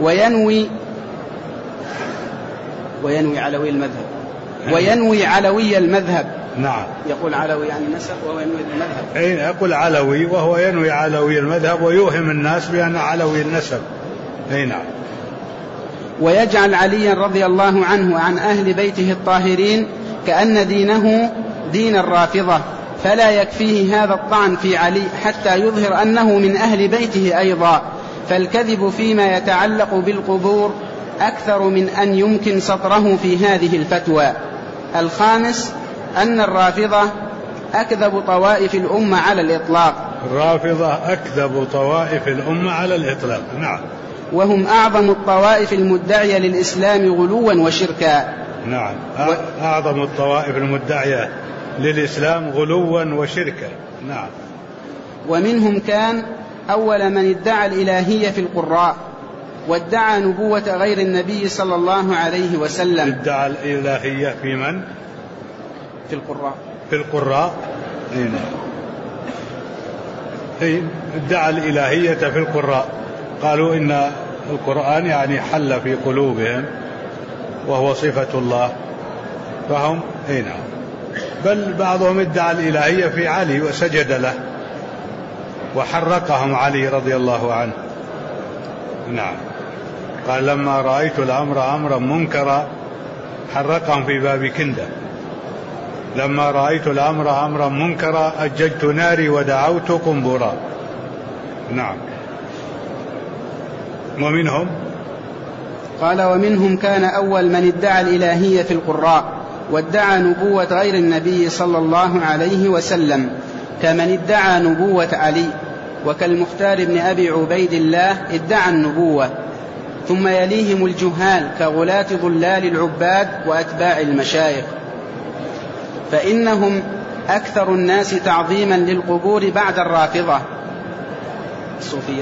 وينوي علوي المذهب. نعم. يقول علوي يعني نسب وهو ينوي المذهب. يقول علوي وهو ينوي علوي المذهب، ويوهم الناس بأن علوي النسب. نعم. ويجعل عليا رضي الله عنه وعن أهل بيته الطاهرين كأن دينه دين الرافضة، فلا يكفيه هذا الطعن في علي حتى يظهر أنه من أهل بيته أيضا. فالكذب فيما يتعلق بالقبور أكثر من أن يمكن سطره في هذه الفتوى. الخامس أن الرافضة أكذب طوائف الأمة على الإطلاق. نعم. وهم أعظم الطوائف المدعية للإسلام غلوا وشركا. نعم. أعظم الطوائف المدعية للإسلام غلوا وشركا. نعم. ومنهم كان أول من ادعى الإلهية في القراء، وادعى نبوة غير النبي صلى الله عليه وسلم. ادعى الإلهية في من؟ في القراء. ادعى الإلهية في القراء، قالوا إن القرآن يعني حل في قلوبهم وهو صفة الله، فهم بل بعضهم ادعى الإلهية في علي وسجد له وحرقهم علي رضي الله عنه. نعم. قال لما رأيت الأمر أمرا منكرا حرقهم في باب كندة. لما رأيت الأمر أمرا منكرا أججت ناري ودعوت قنبرا. نعم. ومنهم قال ومنهم كان أول من ادعى الإلهية في القراء وادعى نبوة غير النبي صلى الله عليه وسلم، كمن ادعى نبوة علي، وكالمختار بن أبي عبيد الله ادعى النبوة. ثم يليهم الجهال كغلاة ضلال العباد وأتباع المشايخ، فإنهم أكثر الناس تعظيما للقبور بعد الرافضة الصوفية،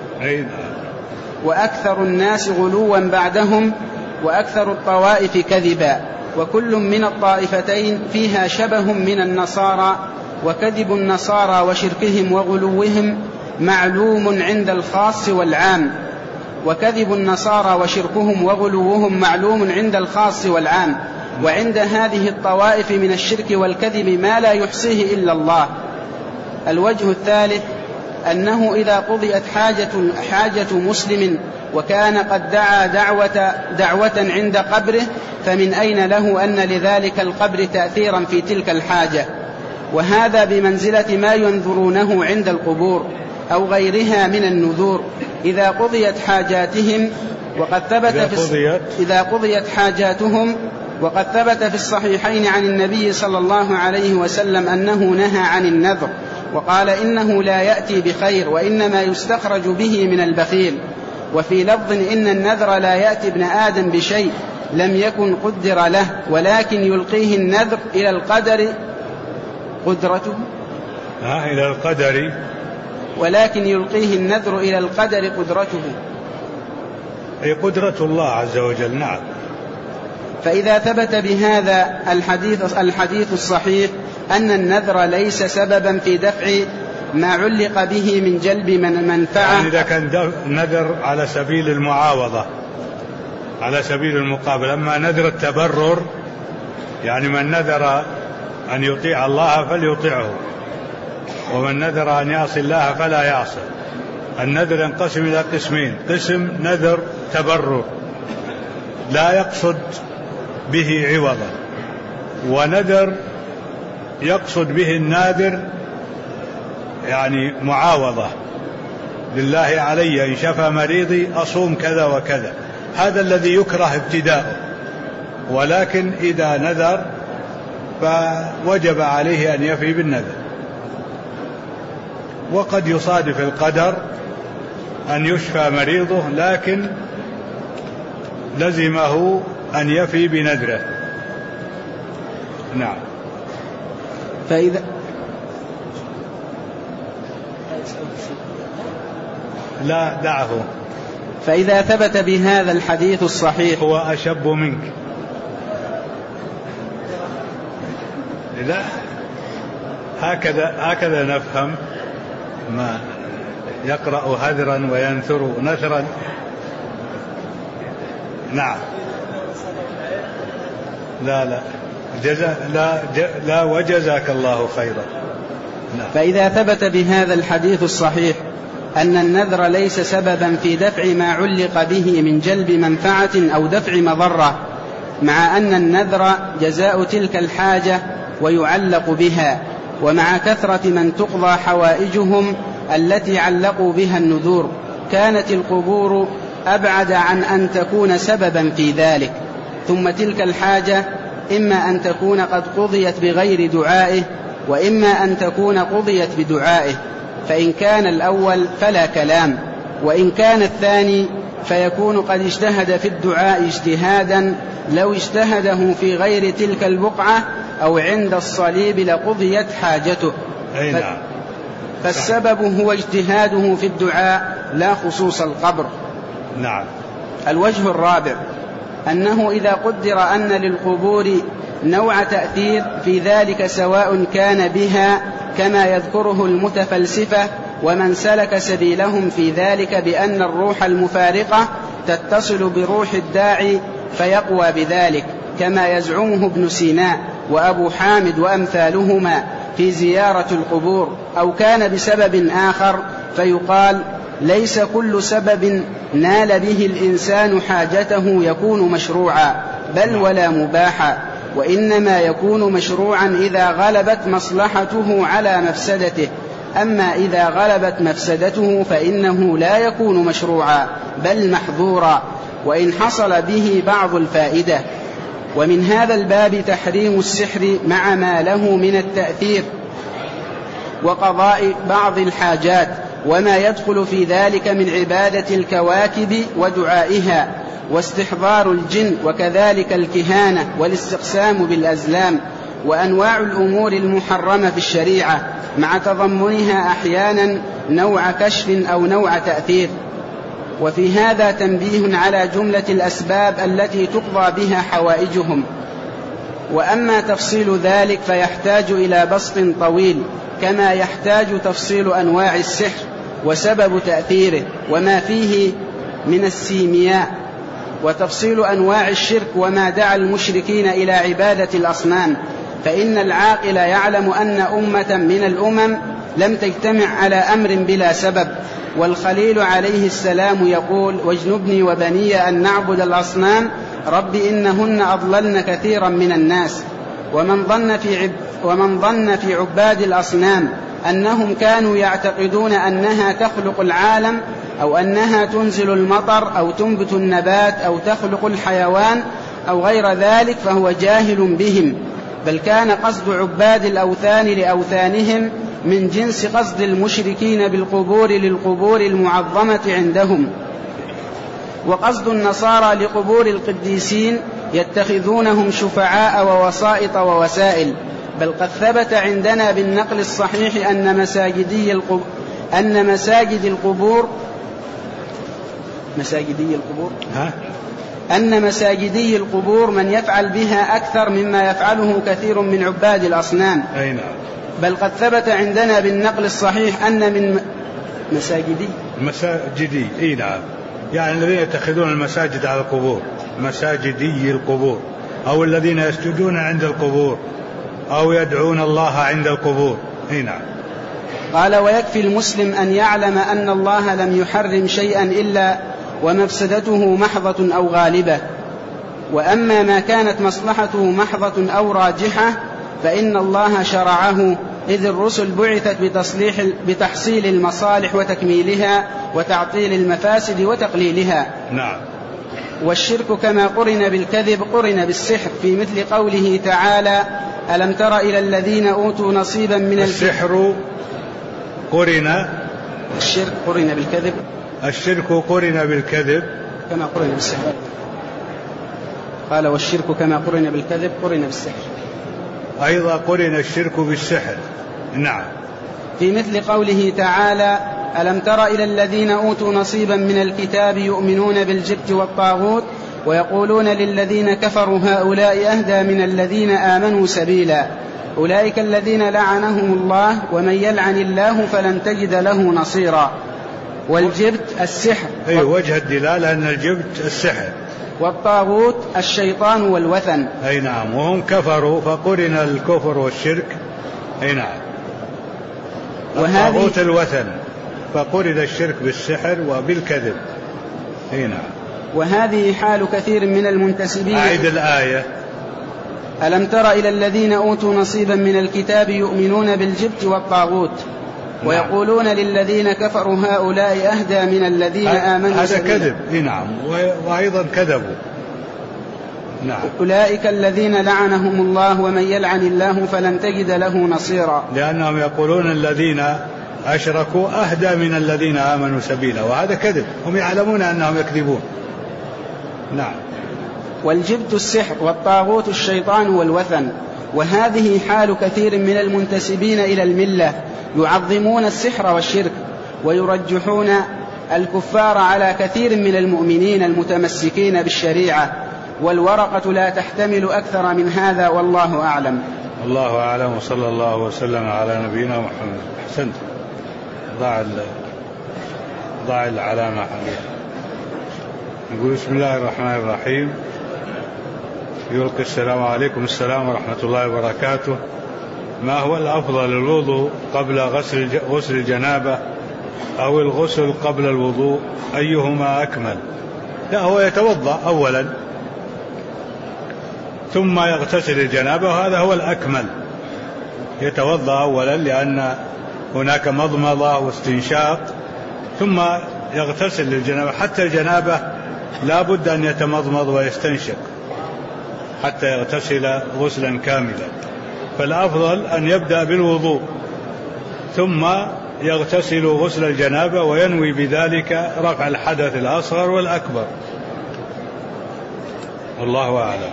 وأكثر الناس غلوا بعدهم، وأكثر الطوائف كذبا، وكل من الطائفتين فيها شبه من النصارى. وكذب النصارى وشركهم وغلوهم معلوم عند الخاص والعام، وكذب النصارى وشركهم وغلوهم معلوم عند الخاص والعام، وعند هذه الطوائف من الشرك والكذب ما لا يحصيه إلا الله. الوجه الثالث أنه إذا قضيت حاجة مسلم وكان قد دعا دعوة عند قبره، فمن أين له أن لذلك القبر تأثيرا في تلك الحاجة؟ وهذا بمنزلة ما ينذرونه عند القبور أو غيرها من النذور. إذا قضيت حاجاتهم وقد ثبت في الصحيحين عن النبي صلى الله عليه وسلم أنه نهى عن النذر وقال إنه لا يأتي بخير وإنما يستخرج به من البخيل. وفي لفظ إن النذر لا يأتي ابن آدم بشيء لم يكن قدر له ولكن يلقيه النذر إلى القدر قدرته إلى القدر، ولكن يلقيه النذر إلى القدر قدرته، أي قدرة الله عز وجل. نعم. فإذا ثبت بهذا الحديث الصحيح أن النذر ليس سببا في دفع ما علق به من جلب منفعة، يعني إذا كان نذر على سبيل المعاوضة على سبيل المقابل، أما نذر التبرر يعني من نذر أن يطيع الله فليطيعه، ومن نذر أن يعصي الله فلا يعصي. النذر ينقسم إلى قسمين: قسم نذر تبرر لا يقصد به عوضا، ونذر يقصد به الناذر يعني معاوضة لله علي إن شفى مريضي أصوم كذا وكذا، هذا الذي يكره ابتداءه. ولكن إذا نذر فوجب عليه أن يفي بالنذر. وقد يصادف القدر أن يشفى مريضه لكن لزمه أن يفي بنذره. نعم. فإذا لا دعه. فإذا ثبت بهذا الحديث الصحيح هو أشب منك. لا هكذا نفهم ما يقرأ هذرا وينثر نثرا. نعم. لا وجزاك الله خيرا. نعم. فإذا ثبت بهذا الحديث الصحيح أن النذر ليس سببا في دفع ما علق به من جلب منفعة أو دفع مضرة، مع أن النذر جزاء تلك الحاجة ويعلق بها، ومع كثرة من تقضى حوائجهم التي علقوا بها النذور، كانت القبور أبعد عن أن تكون سببا في ذلك. ثم تلك الحاجة إما أن تكون قد قضيت بغير دعائه، وإما أن تكون قضيت بدعائه، فإن كان الأول فلا كلام، وإن كان الثاني فيكون قد اجتهد في الدعاء اجتهادا لو اجتهده في غير تلك البقعة أو عند الصليب لقضيت حاجته. فالسبب هو اجتهاده في الدعاء لا خصوص القبر. نعم. الوجه الرابع أنه إذا قدر أن للقبور نوع تأثير في ذلك سواء كان بها كما يذكره المتفلسفة ومن سلك سبيلهم في ذلك بأن الروح المفارقة تتصل بروح الداعي فيقوى بذلك كما يزعمه ابن سينا وأبو حامد وأمثالهما في زيارة القبور، أو كان بسبب آخر فيقال ليس كل سبب نال به الإنسان حاجته يكون مشروعا بل ولا مباحا، وإنما يكون مشروعا إذا غلبت مصلحته على مفسدته، أما إذا غلبت مفسدته فإنه لا يكون مشروعا بل محظورا وإن حصل به بعض الفائدة. ومن هذا الباب تحريم السحر مع ما له من التأثير وقضاء بعض الحاجات وما يدخل في ذلك من عبادة الكواكب ودعائها واستحضار الجن، وكذلك الكهانة والاستقسام بالأزلام وأنواع الأمور المحرمة في الشريعة، مع تضمنها أحيانا نوع كشف أو نوع تأثير. وفي هذا تنبيه على جملة الأسباب التي تقضى بها حوائجهم. وأما تفصيل ذلك فيحتاج إلى بسط طويل، كما يحتاج تفصيل أنواع السحر وسبب تأثيره وما فيه من السيمياء، وتفصيل أنواع الشرك وما دعا المشركين إلى عبادة الأصنام، فإن العاقل يعلم أن أمة من الأمم لم تجتمع على أمر بلا سبب. والخليل عليه السلام يقول: واجنبني وبني أن نعبد الأصنام رب إنهن أضللن كثيرا من الناس. ومن ظن في عباد الأصنام أنهم كانوا يعتقدون أنها تخلق العالم أو أنها تنزل المطر أو تنبت النبات أو تخلق الحيوان أو غير ذلك فهو جاهل بهم، بل كان قصد عباد الأوثان لأوثانهم من جنس قصد المشركين بالقبور للقبور المعظمة عندهم. وقصد النصارى لقبور القديسين يتخذونهم شفعاء ووسائط ووسائل. بل قد ثبت عندنا بالنقل الصحيح أن مساجدي القبور من يفعل بها أكثر مما يفعله كثير من عباد الأصنام. بل قد ثبت عندنا بالنقل الصحيح أن من مساجدي نعم، يعني الذين يتخذون المساجد على القبور، مساجدي القبور، أو الذين يسجدون عند القبور أو يدعون الله عند القبور. نعم. قال: ويكفي المسلم أن يعلم أن الله لم يحرم شيئا إلا ومفسدته محضة أو غالبة، وأما ما كانت مصلحته محضة أو راجحة فإن الله شرعه، إذ الرسل بعثت بتحصيل المصالح وتكميلها وتعطيل المفاسد وتقليلها. نعم. والشرك كما قرن بالكذب قرن بالسحر، في مثل قوله تعالى: ألم تر إلى الذين أوتوا نصيبا من السحر الشرك قرن بالكذب، الشرك قرن بالكذب كما قرن بالسحر. قال: والشرك كما قرن بالكذب قرن بالسحر، أيضا قرن الشرك بالسحر. نعم. في مثل قوله تعالى: ألم تر إلى الذين أوتوا نصيبا من الكتاب يؤمنون بالجبت والطاغوت ويقولون للذين كفروا هؤلاء أهدى من الذين آمنوا سبيلا، أولئك الذين لعنهم الله ومن يلعن الله فلن تجد له نصيرا. والجبت السحر، وجه الدلالة أن الجبت السحر، والطاغوت الشيطان والوثن. نعم. وهم كفروا فقرن الكفر والشرك. نعم. الطاغوت الوثن فقرن الشرك بالسحر وبالكذب. نعم. وهذه حال كثير من المنتسبين. أعيد الآية: ألم تر إلى الذين أوتوا نصيبا من الكتاب يؤمنون بالجبت والطاغوت ويقولون للذين كفروا هؤلاء أهدى من الذين آمنوا هذا كذب. نعم. وأيضا كذبوا. نعم. أولئك الذين لعنهم الله ومن يلعن الله فلن تجد له نصيرا، لأنهم يقولون الذين أشركوا أهدى من الذين آمنوا سبيلا، وهذا كذب، هم يعلمون أنهم يكذبون. نعم. والجبت السحر والطاغوت الشيطان والوثن. وهذه حال كثير من المنتسبين إلى الملة، يعظمون السحر والشرك ويرجحون الكفار على كثير من المؤمنين المتمسكين بالشريعة، والورقة لا تحتمل أكثر من هذا، والله أعلم. الله أعلم، وصلى الله وسلم على نبينا محمد. أحسنت. ضع العلامة عليها. نقول: بسم الله الرحمن الرحيم. يلقي السلام عليكم. السلام ورحمة الله وبركاته. ما هو الأفضل، الوضوء قبل غسل الجنابة أو الغسل قبل الوضوء؟ أيهما أكمل؟ لا، هو يتوضأ أولا ثم يغتسل الجنابة، وهذا هو الأكمل. يتوضأ أولا لأن هناك مضمضة واستنشاق، ثم يغتسل الجنابة. حتى الجنابة لا بد أن يتمضمض ويستنشق حتى يغتسل غسلا كاملا، فالأفضل أن يبدأ بالوضوء ثم يغتسل غسل الجنابة وينوي بذلك رفع الحدث الأصغر والأكبر، والله أعلم.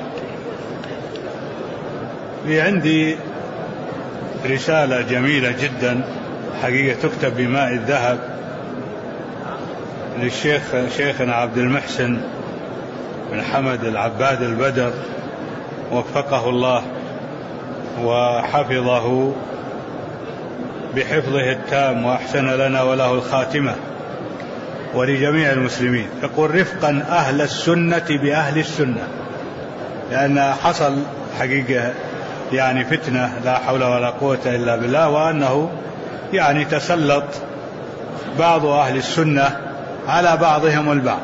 في عندي رسالة جميلة جدا حقيقة تكتب بماء الذهب شيخنا عبد المحسن بن حمد العباد البدر، وفقه الله وحفظه بحفظه التام وأحسن لنا وله الخاتمة ولجميع المسلمين. يقول: رفقا أهل السنة بأهل السنة، لأن حصل حقيقة يعني فتنة لا حول ولا قوة إلا بالله، وأنه يعني تسلط بعض أهل السنة على بعضهم البعض.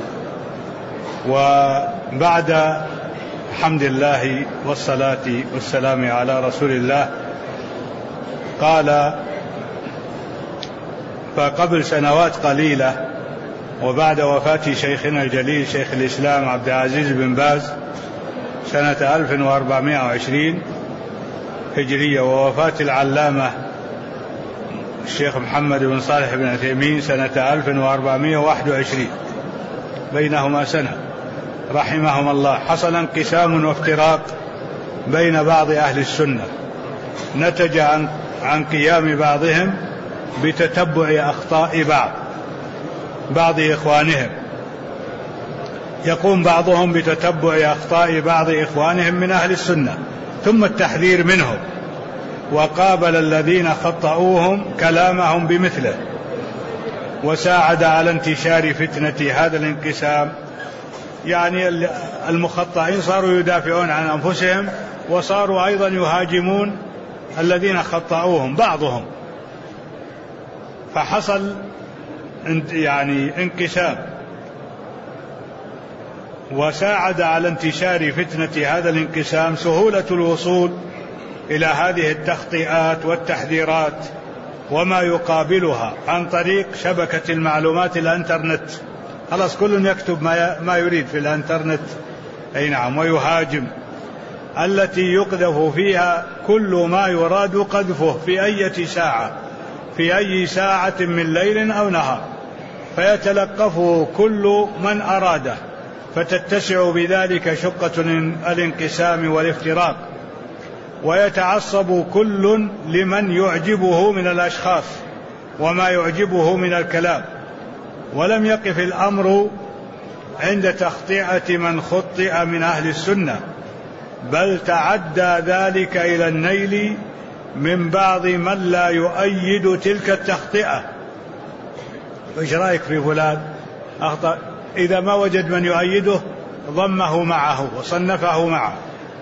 وبعد حمد الله والصلاة والسلام على رسول الله، قال: فقبل سنوات قليلة وبعد وفاة شيخنا الجليل شيخ الإسلام عبد العزيز بن باز سنة 1420، هجرية، ووفاة العلامة الشيخ محمد بن صالح بن عثيمين سنة 1421، بينهما سنة رحمهم الله. حصل انقسام وافتراق بين بعض أهل السنة نتج عن قيام بعضهم بتتبع أخطاء بعض إخوانهم. يقوم بعضهم بتتبع أخطاء بعض إخوانهم من أهل السنة ثم التحذير منهم، وقابل الذين خطأوهم كلامهم بمثله، وساعد على انتشار فتنة هذا الانقسام. يعني المخطئين صاروا يدافعون عن أنفسهم، وصاروا أيضا يهاجمون الذين خطأوهم بعضهم، فحصل يعني انقسام. وساعد على انتشار فتنة هذا الانقسام سهولة الوصول إلى هذه التخطئات والتحذيرات وما يقابلها عن طريق شبكة المعلومات الانترنت. خلاص كل يكتب ما يريد في الانترنت، أي نعم، ويهاجم، التي يقذف فيها كل ما يراد قذفه في أي ساعة، في أي ساعة من ليل أو نهار، فيتلقفه كل من أراده، فتتسع بذلك شقة الانقسام والافتراق، ويتعصب كل لمن يعجبه من الأشخاص وما يعجبه من الكلام. ولم يقف الأمر عند تخطئة من خطئ من أهل السنة، بل تعدى ذلك إلى النيل من بعض من لا يؤيد تلك التخطئة. وإيش رأيك في فلان أخطأ؟ إذا ما وجد من يؤيده ضمه معه وصنفه معه.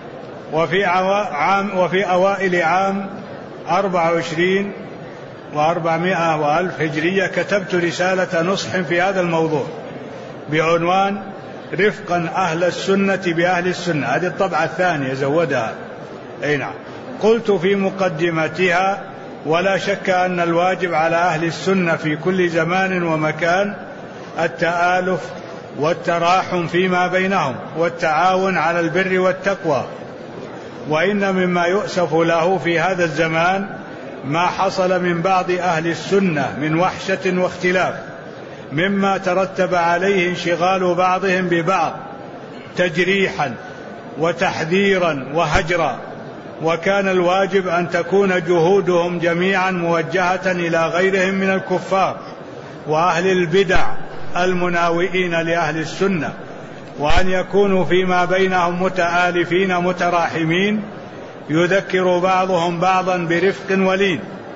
وفي أوائل عام 24 و400 وألف هجرية كتبت رسالة نصح في هذا الموضوع بعنوان رفقا أهل السنة بأهل السنة، هذه الطبعة الثانية زودها، أي نعم. قلت في مقدمتها: ولا شك أن الواجب على أهل السنة في كل زمان ومكان التآلف والتراحم فيما بينهم والتعاون على البر والتقوى، وإن مما يؤسف له في هذا الزمان ما حصل من بعض أهل السنة من وحشة واختلاف، مما ترتب عليه انشغال بعضهم ببعض تجريحا وتحذيرا وهجرا، وكان الواجب أن تكون جهودهم جميعا موجهة إلى غيرهم من الكفار وأهل البدع المناوئين لأهل السنة، وأن يكونوا فيما بينهم متآلفين متراحمين يذكر بعضهم بعضا برفق ولين.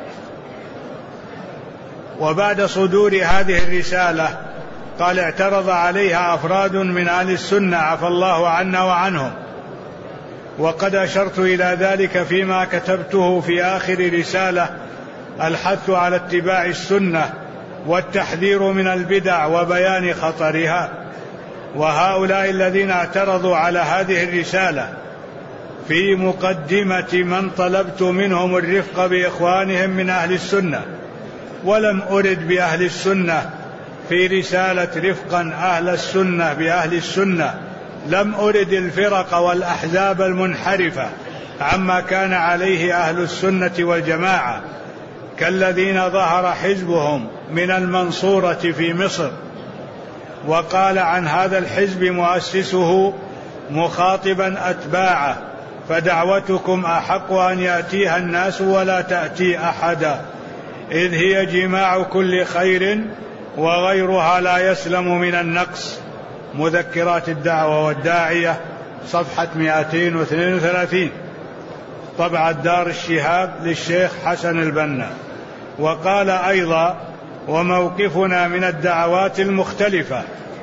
وبعد صدور هذه الرسالة قال: اعترض عليها أفراد من أهل السنة عفى الله عنا وعنهم، وقد أشرت إلى ذلك فيما كتبته في آخر رسالة: الحث على اتباع السنة والتحذير من البدع وبيان خطرها. وهؤلاء الذين اعترضوا على هذه الرسالة في مقدمة من طلبت منهم الرفق بإخوانهم من أهل السنة، ولم أرد بأهل السنة في رسالة رفقا أهل السنة بأهل السنة، لم أرد الفرق والأحزاب المنحرفة عما كان عليه أهل السنة والجماعة، كالذين ظهر حزبهم من المنصورة في مصر، وقال عن هذا الحزب مؤسسه مخاطبا أتباعه: فدعوتكم أحق أن يأتيها الناس ولا تأتي أحدا، إذ هي جماع كل خير وغيرها لا يسلم من النقص. مذكرات الدعوة والداعية، صفحة 232، طبعة دار الشهاب للشيخ حسن البنا. وقال أيضا: وموقفنا من الدعوات المختلفة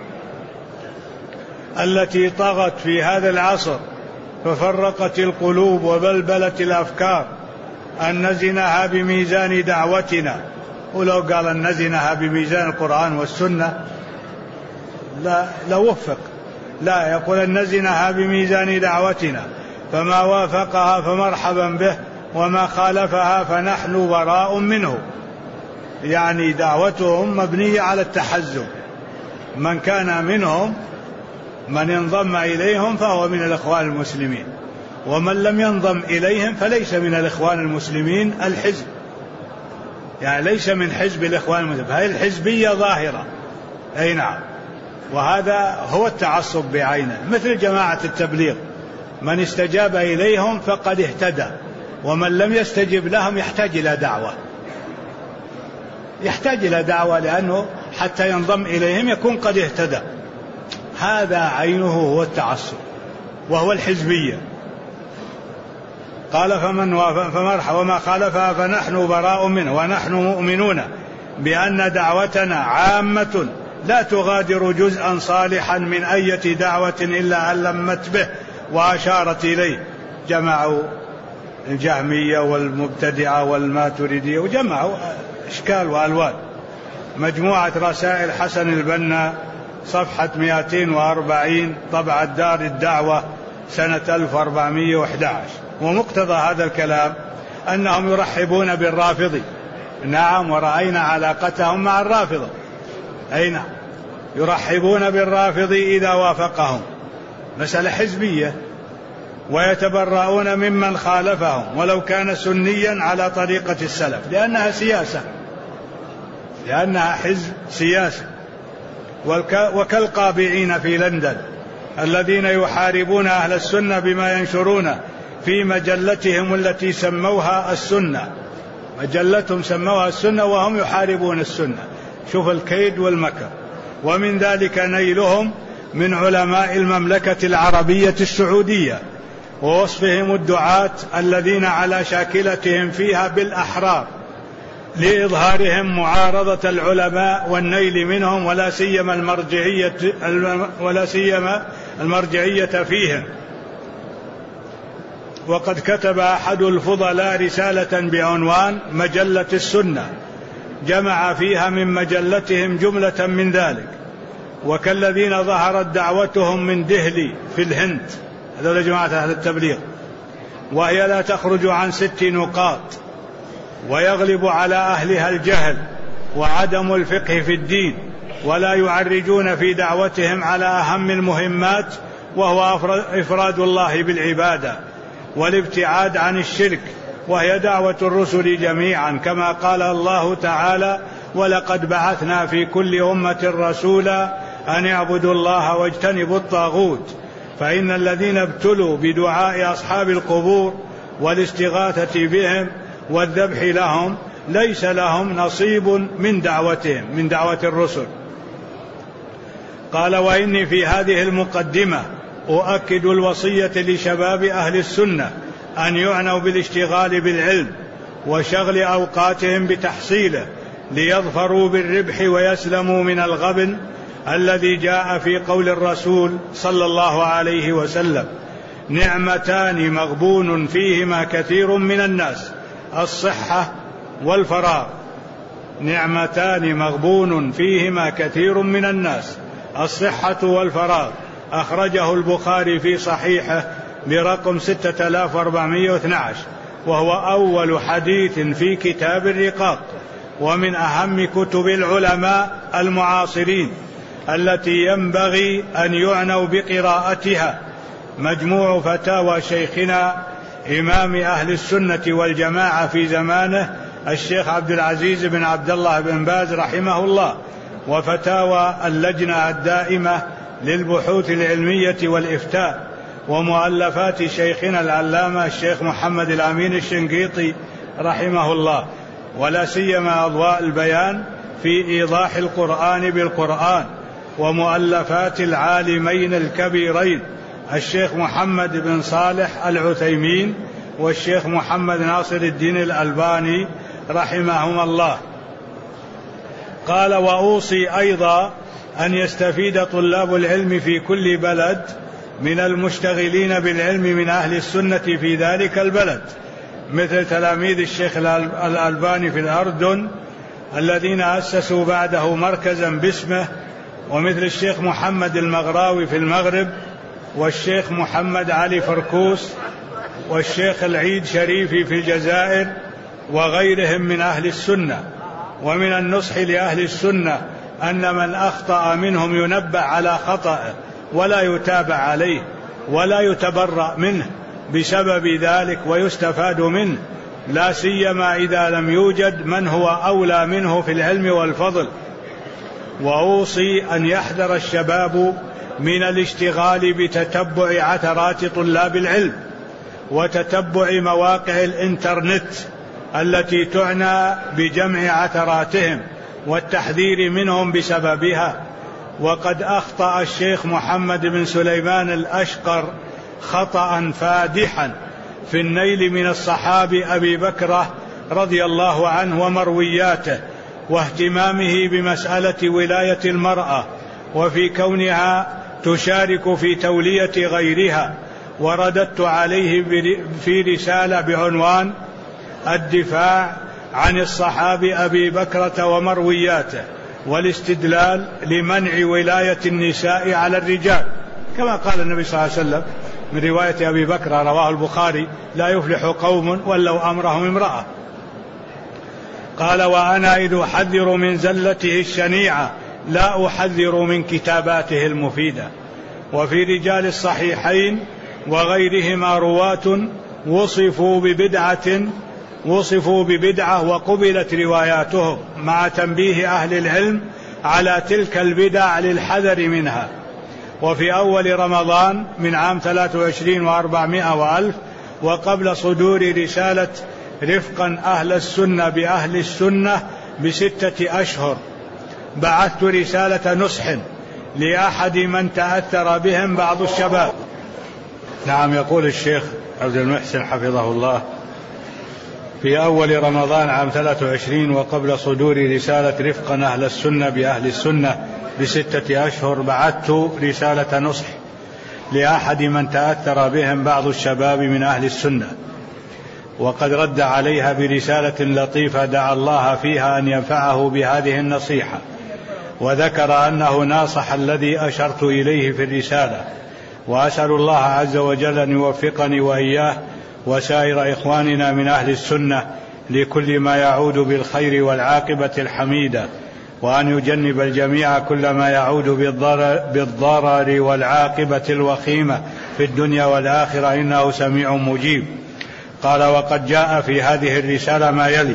التي طغت في هذا العصر ففرقت القلوب وبلبلت الأفكار أن نزنها بميزان دعوتنا. ولو قال أن نزنها بميزان القرآن والسنة لا وفق، لا، يقول أن نزنها بميزان دعوتنا، فما وافقها فمرحبا به، وما خالفها فنحن براء منه. يعني دعوتهم مبنية على التحزب، من كان منهم من انضم إليهم فهو من الإخوان المسلمين، ومن لم ينضم إليهم فليس من الإخوان المسلمين الحزب، يعني ليس من حزب الإخوان المسلمين، هذه الحزبية ظاهرة. أي نعم، وهذا هو التعصب بعينه، مثل جماعة التبليغ، من استجاب إليهم فقد اهتدى، ومن لم يستجب لهم يحتاج إلى دعوة لأنه حتى ينضم إليهم يكون قد اهتدى. هذا عينه هو التعصب وهو الحزبية. قال فمن فمرحب وما خالفها فنحن براء منه ونحن مؤمنون بأن دعوتنا عامة لا تغادر جزءا صالحا من أية دعوة إلا أن لمت به وأشارت إليه. جمعوا الجهمية والمبتدعة والماتريدية وجمعوا إشكال وألوان. مجموعة رسائل حسن البنا صفحة 240 طبعة دار الدعوة سنة 1411. ومقتضى هذا الكلام أنهم يرحبون بالرافضي. نعم، ورأينا علاقتهم مع الرافضة. أين يرحبون بالرافضي إذا وافقهم، مسألة حزبية، ويتبرؤون ممن خالفهم ولو كان سنيا على طريقة السلف، لأنها سياسة، لأنها حزب سياسي. وكالقابعين في لندن الذين يحاربون أهل السنة بما ينشرون في مجلتهم التي سموها السنة، مجلتهم سموها السنة وهم يحاربون السنة. شوف الكيد والمكر. ومن ذلك نيلهم من علماء المملكة العربية السعودية ووصفهم الدعاة الذين على شاكلتهم فيها بالأحرار لإظهارهم معارضة العلماء والنيل منهم ولا سيما المرجعية فيهم. وقد كتب أحد الفضلاء رسالة بعنوان مجلة السنة جمع فيها من مجلتهم جملة من ذلك، وكالذين ظهرت دعوتهم من دهلي في الهند، هذول جماعة أهل التبليغ، وهي لا تخرج عن 6 نقاط، ويغلب على أهلها الجهل وعدم الفقه في الدين، ولا يعرجون في دعوتهم على أهم المهمات وهو إفراد الله بالعبادة والابتعاد عن الشرك، وهي دعوة الرسل جميعا، كما قال الله تعالى: ولقد بعثنا في كل أمة رسولا أن اعبدوا الله واجتنبوا الطاغوت، فإن الذين ابتلوا بدعاء أصحاب القبور والاستغاثة بهم والذبح لهم ليس لهم نصيب من دعوتهم، من دعوة الرسل. قال: وإني في هذه المقدمة أؤكد الوصية لشباب أهل السنة أن يعنوا بالاشتغال بالعلم وشغل أوقاتهم بتحصيله ليظفروا بالربح ويسلموا من الغبن الذي جاء في قول الرسول صلى الله عليه وسلم: نعمتان مغبون فيهما كثير من الناس، الصحة والفراغ. نعمتان مغبون فيهما كثير من الناس، الصحة والفراغ. أخرجه البخاري في صحيحه برقم 6412، وهو أول حديث في كتاب الرقاق، ومن أهم كتب العلماء المعاصرين التي ينبغي أن يعنوا بقراءتها. مجموع فتاوى شيخنا إمام أهل السنة والجماعة في زمانه الشيخ عبد العزيز بن عبد الله بن باز رحمه الله، وفتاوى اللجنة الدائمة للبحوث العلمية والإفتاء، ومؤلفات شيخنا العلامة الشيخ محمد الأمين الشنقيطي رحمه الله، ولا سيما أضواء البيان في إيضاح القرآن بالقرآن، ومؤلفات العالمين الكبيرين الشيخ محمد بن صالح العثيمين والشيخ محمد ناصر الدين الألباني رحمهما الله. قال: وأوصي أيضا أن يستفيد طلاب العلم في كل بلد من المشتغلين بالعلم من أهل السنة في ذلك البلد، مثل تلاميذ الشيخ الألباني في الأردن الذين أسسوا بعده مركزا باسمه، ومثل الشيخ محمد المغراوي في المغرب، والشيخ محمد علي فركوس، والشيخ العيد شريفي في الجزائر، وغيرهم من أهل السنة. ومن النصح لأهل السنة أن من أخطأ منهم ينبه على خطأه ولا يتابع عليه ولا يتبرأ منه، بسبب ذلك ويستفاد منه، لا سيما إذا لم يوجد من هو أولى منه في العلم والفضل. وأوصي أن يحذر الشباب من الاشتغال بتتبع عثرات طلاب العلم وتتبع مواقع الإنترنت التي تعنى بجمع عثراتهم والتحذير منهم بسببها. وقد أخطأ الشيخ محمد بن سليمان الأشقر خطأ فادحا في النيل من الصحابي أبي بكر رضي الله عنه ومروياته، واهتمامه بمسألة ولاية المرأة وفي كونها تشارك في تولية غيرها. ورددت عليه في رسالة بعنوان الدفاع عن الصحابي أبي بكرة ومروياته والاستدلال لمنع ولاية النساء على الرجال، كما قال النبي صلى الله عليه وسلم من رواية أبي بكر رواه البخاري: لا يفلح قوم ولوا أمرهم امرأة. قال: وأنا إذ أحذر من زلته الشنيعة لا أحذر من كتاباته المفيدة. وفي رجال الصحيحين وغيرهما رواة وصفوا ببدعة وقبلت رواياتهم، مع تنبيه أهل العلم على تلك البدع للحذر منها. وفي أول رمضان من عام 23 و400 وألف، وقبل صدور رسالة رفقا أهل السنة بأهل السنة ب6 أشهر، بعثت رسالة نصح لأحد من تأثر بهم بعض الشباب. نعم، يقول الشيخ عبد المحسن حفظه الله: في أول رمضان عام 23 وقبل صدور رسالة رفقا أهل السنة بأهل السنة ب6 أشهر، بعثت رسالة نصح لأحد من تأثر بهم بعض الشباب من أهل السنة، وقد رد عليها برسالة لطيفة دعا الله فيها أن ينفعه بهذه النصيحة، وذكر أنه ناصح الذي أشرت إليه في الرسالة. وأسأل الله عز وجل أن يوفقني وإياه وسائر إخواننا من أهل السنة لكل ما يعود بالخير والعاقبة الحميدة، وأن يجنب الجميع كل ما يعود بالضرر والعاقبة الوخيمة في الدنيا والآخرة، إنه سميع مجيب. قال: وقد جاء في هذه الرسالة ما يلي،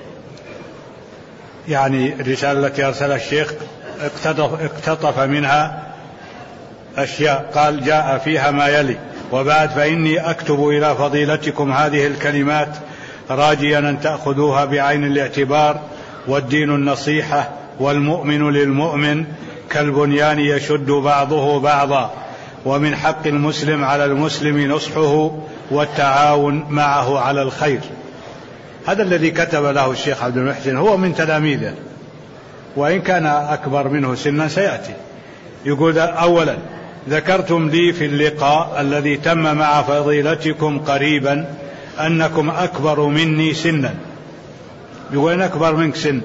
يعني الرسالة التي أرسلها الشيخ اقتطف منها أشياء، قال: جاء فيها ما يلي: وبعد فإني أكتب إلى فضيلتكم هذه الكلمات راجيا أن تأخذوها بعين الاعتبار، والدين النصيحة، والمؤمن للمؤمن كالبنيان يشد بعضه بعضا، ومن حق المسلم على المسلم نصحه والتعاون معه على الخير. هذا الذي كتب له الشيخ عبد المحسن، هو من تلاميذه وإن كان أكبر منه سنا سيأتي. يقول: أولا، ذكرتم لي في اللقاء الذي تم مع فضيلتكم قريبا أنكم أكبر مني سنا. يقول: أنا أكبر منك سن،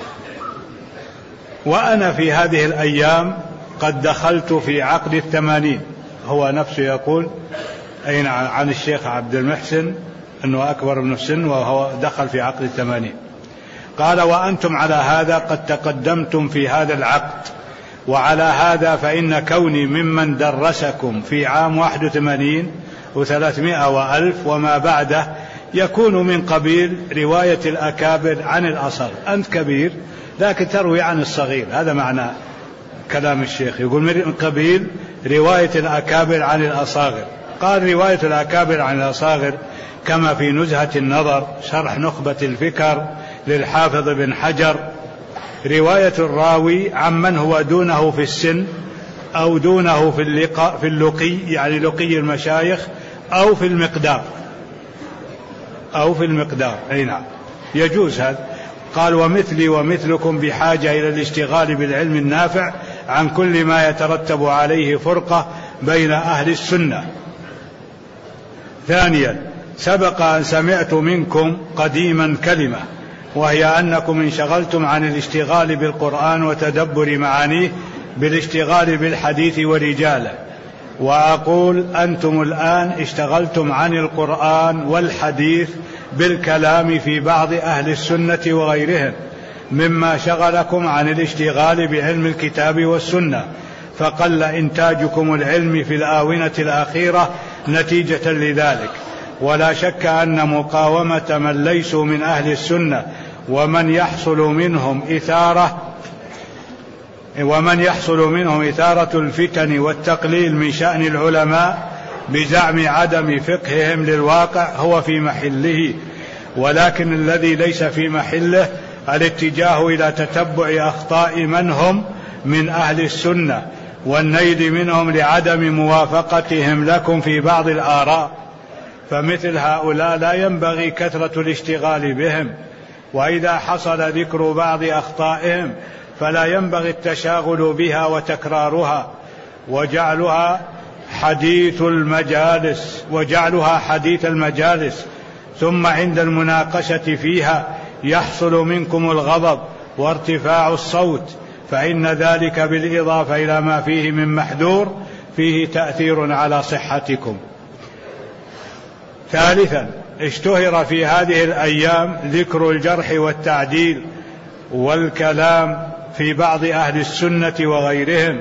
وأنا في هذه الأيام قد دخلت في عقد 80. هو نفسه يقول أين عن الشيخ عبد المحسن أنه أكبر من السن وهو دخل في عقد 80. قال: وأنتم على هذا قد تقدمتم في هذا العقد، وعلى هذا فإن كوني ممن درسكم في عام 81 و300 وألف وما بعده يكون من قبيل رواية الأكابر عن الأصغر. أنت كبير لكن تروي عن الصغير، هذا معنى كلام الشيخ. يقول من قبيل رواية الأكابر عن الأصاغر. قال: رواية الأكابر عن الأصاغر كما في نزهة النظر شرح نخبة الفكر للحافظ بن حجر، رواية الراوي عمن هو دونه في السن أو دونه في اللقي، يعني لقي المشايخ، أو في المقدار أي نعم، يجوز هذا. قال: ومثلي ومثلكم بحاجة إلى الاشتغال بالعلم النافع عن كل ما يترتب عليه فرقة بين أهل السنة. ثانيا، سبق أن سمعت منكم قديما كلمة، وهي أنكم انشغلتم عن الاشتغال بالقرآن وتدبر معانيه بالاشتغال بالحديث ورجاله، وأقول أنتم الآن اشتغلتم عن القرآن والحديث بالكلام في بعض أهل السنة وغيرهم مما شغلكم عن الاشتغال بعلم الكتاب والسنة، فقل إنتاجكم العلمي في الآونة الأخيرة نتيجة لذلك. ولا شك أن مقاومة من ليسوا من أهل السنة ومن يحصل منهم إثارة الفتن والتقليل من شأن العلماء بزعم عدم فقههم للواقع هو في محله، ولكن الذي ليس في محله الاتجاه إلى تتبع أخطاء من هم من أهل السنة والنيل منهم لعدم موافقتهم لكم في بعض الآراء. فمثل هؤلاء لا ينبغي كثرة الاشتغال بهم، وإذا حصل ذكر بعض أخطائهم فلا ينبغي التشاغل بها وتكرارها وجعلها حديث المجالس، ثم عند المناقشة فيها يحصل منكم الغضب وارتفاع الصوت، فإن ذلك بالإضافة إلى ما فيه من محذور فيه تأثير على صحتكم. ثالثا، اشتهر في هذه الأيام ذكر الجرح والتعديل والكلام في بعض أهل السنة وغيرهم،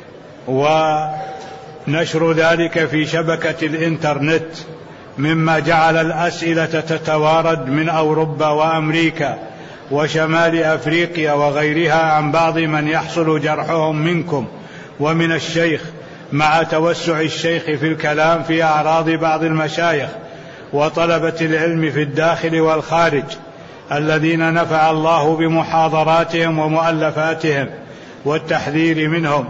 ونشر ذلك في شبكة الإنترنت، مما جعل الأسئلة تتوارد من أوروبا وأمريكا وشمال أفريقيا وغيرها عن بعض من يحصل جرحهم منكم ومن الشيخ، مع توسع الشيخ في الكلام في أعراض بعض المشايخ وطلبة العلم في الداخل والخارج الذين نفع الله بمحاضراتهم ومؤلفاتهم والتحذير منهم،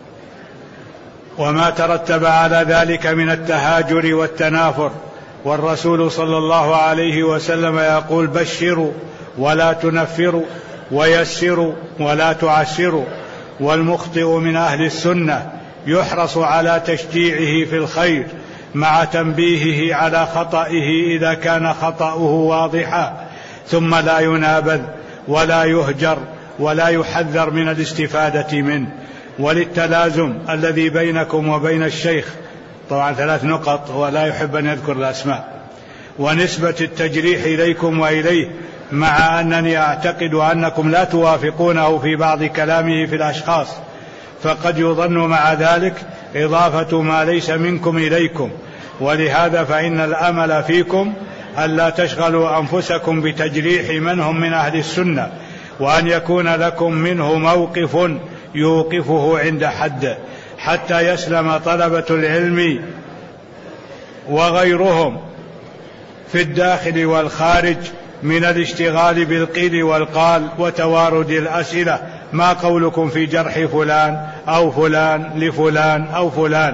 وما ترتب على ذلك من التهاجر والتنافر. والرسول صلى الله عليه وسلم يقول: بشروا ولا تنفروا ويسروا ولا تعسروا. والمخطئ من أهل السنة يحرص على تشجيعه في الخير مع تنبيهه على خطئه إذا كان خطأه واضحا، ثم لا ينابذ ولا يهجر ولا يحذر من الاستفادة منه. وللتلازم الذي بينكم وبين الشيخ، طبعا 3 نقط ولا يحب أن يذكر الأسماء، ونسبة التجريح إليكم وإليه، مع أنني أعتقد أنكم لا توافقونه في بعض كلامه في الأشخاص، فقد يظن مع ذلك إضافة ما ليس منكم إليكم. ولهذا فإن الأمل فيكم ألا تشغلوا أنفسكم بتجريح من هم من أهل السنة، وأن يكون لكم منه موقف يوقفه عند حد، حتى يسلم طلبة العلم وغيرهم في الداخل والخارج من الاشتغال بالقيل والقال وتوارد الأسئلة: ما قولكم في جرح فلان أو فلان لفلان أو فلان،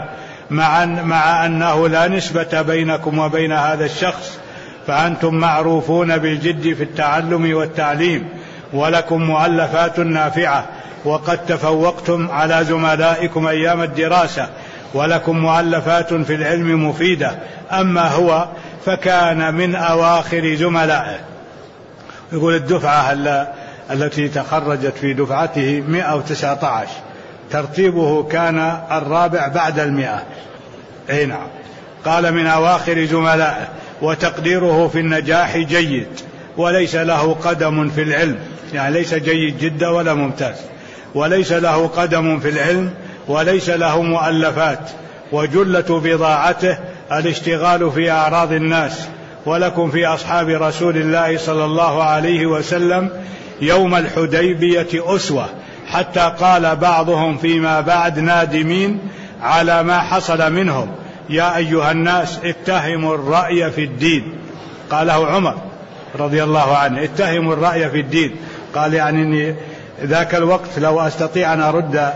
مع أنه لا نسبة بينكم وبين هذا الشخص، فأنتم معروفون بالجد في التعلم والتعليم، ولكم مؤلفات نافعة، وقد تفوقتم على زملائكم أيام الدراسة، ولكم مؤلفات في العلم مفيدة. أما هو فكان من أواخر زملائه. يقول الدفعة التي تخرجت في دفعته 119، ترتيبه كان الرابع بعد 100. أي نعم، قال من أواخر زملائه، وتقديره في النجاح جيد، وليس له قدم في العلم، يعني ليس جيد جدا ولا ممتاز، وليس له قدم في العلم، وليس له مؤلفات، وجلة بضاعته الاشتغال في أعراض الناس. ولكم في أصحاب رسول الله صلى الله عليه وسلم يوم الحديبية أسوة، حتى قال بعضهم فيما بعد نادمين على ما حصل منهم: يا أيها الناس اتهموا الرأي في الدين. قاله عمر رضي الله عنه: اتهموا الرأي في الدين. قال يعني إني ذاك الوقت لو أستطيع أن أرد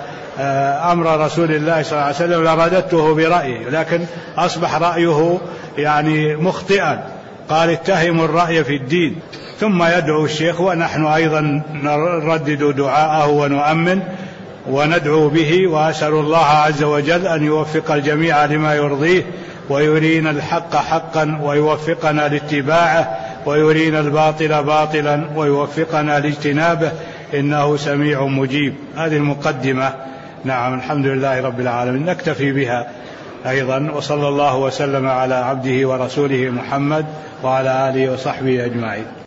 أمر رسول الله صلى الله عليه وسلم لرددته برأيه، لكن أصبح رأيه يعني مخطئا. قال: اتهموا الرأي في الدين. ثم يدعو الشيخ، ونحن أيضا نردد دعاءه ونؤمن وندعو به، وأسأل الله عز وجل أن يوفق الجميع لما يرضيه، ويرينا الحق حقا ويوفقنا لاتباعه، ويرينا الباطل باطلا ويوفقنا لاجتنابه، إنه سميع مجيب. هذه المقدمة. نعم، الحمد لله رب العالمين، نكتفي بها أيضا، وصلى الله وسلم على عبده ورسوله محمد وعلى آله وصحبه أجمعين.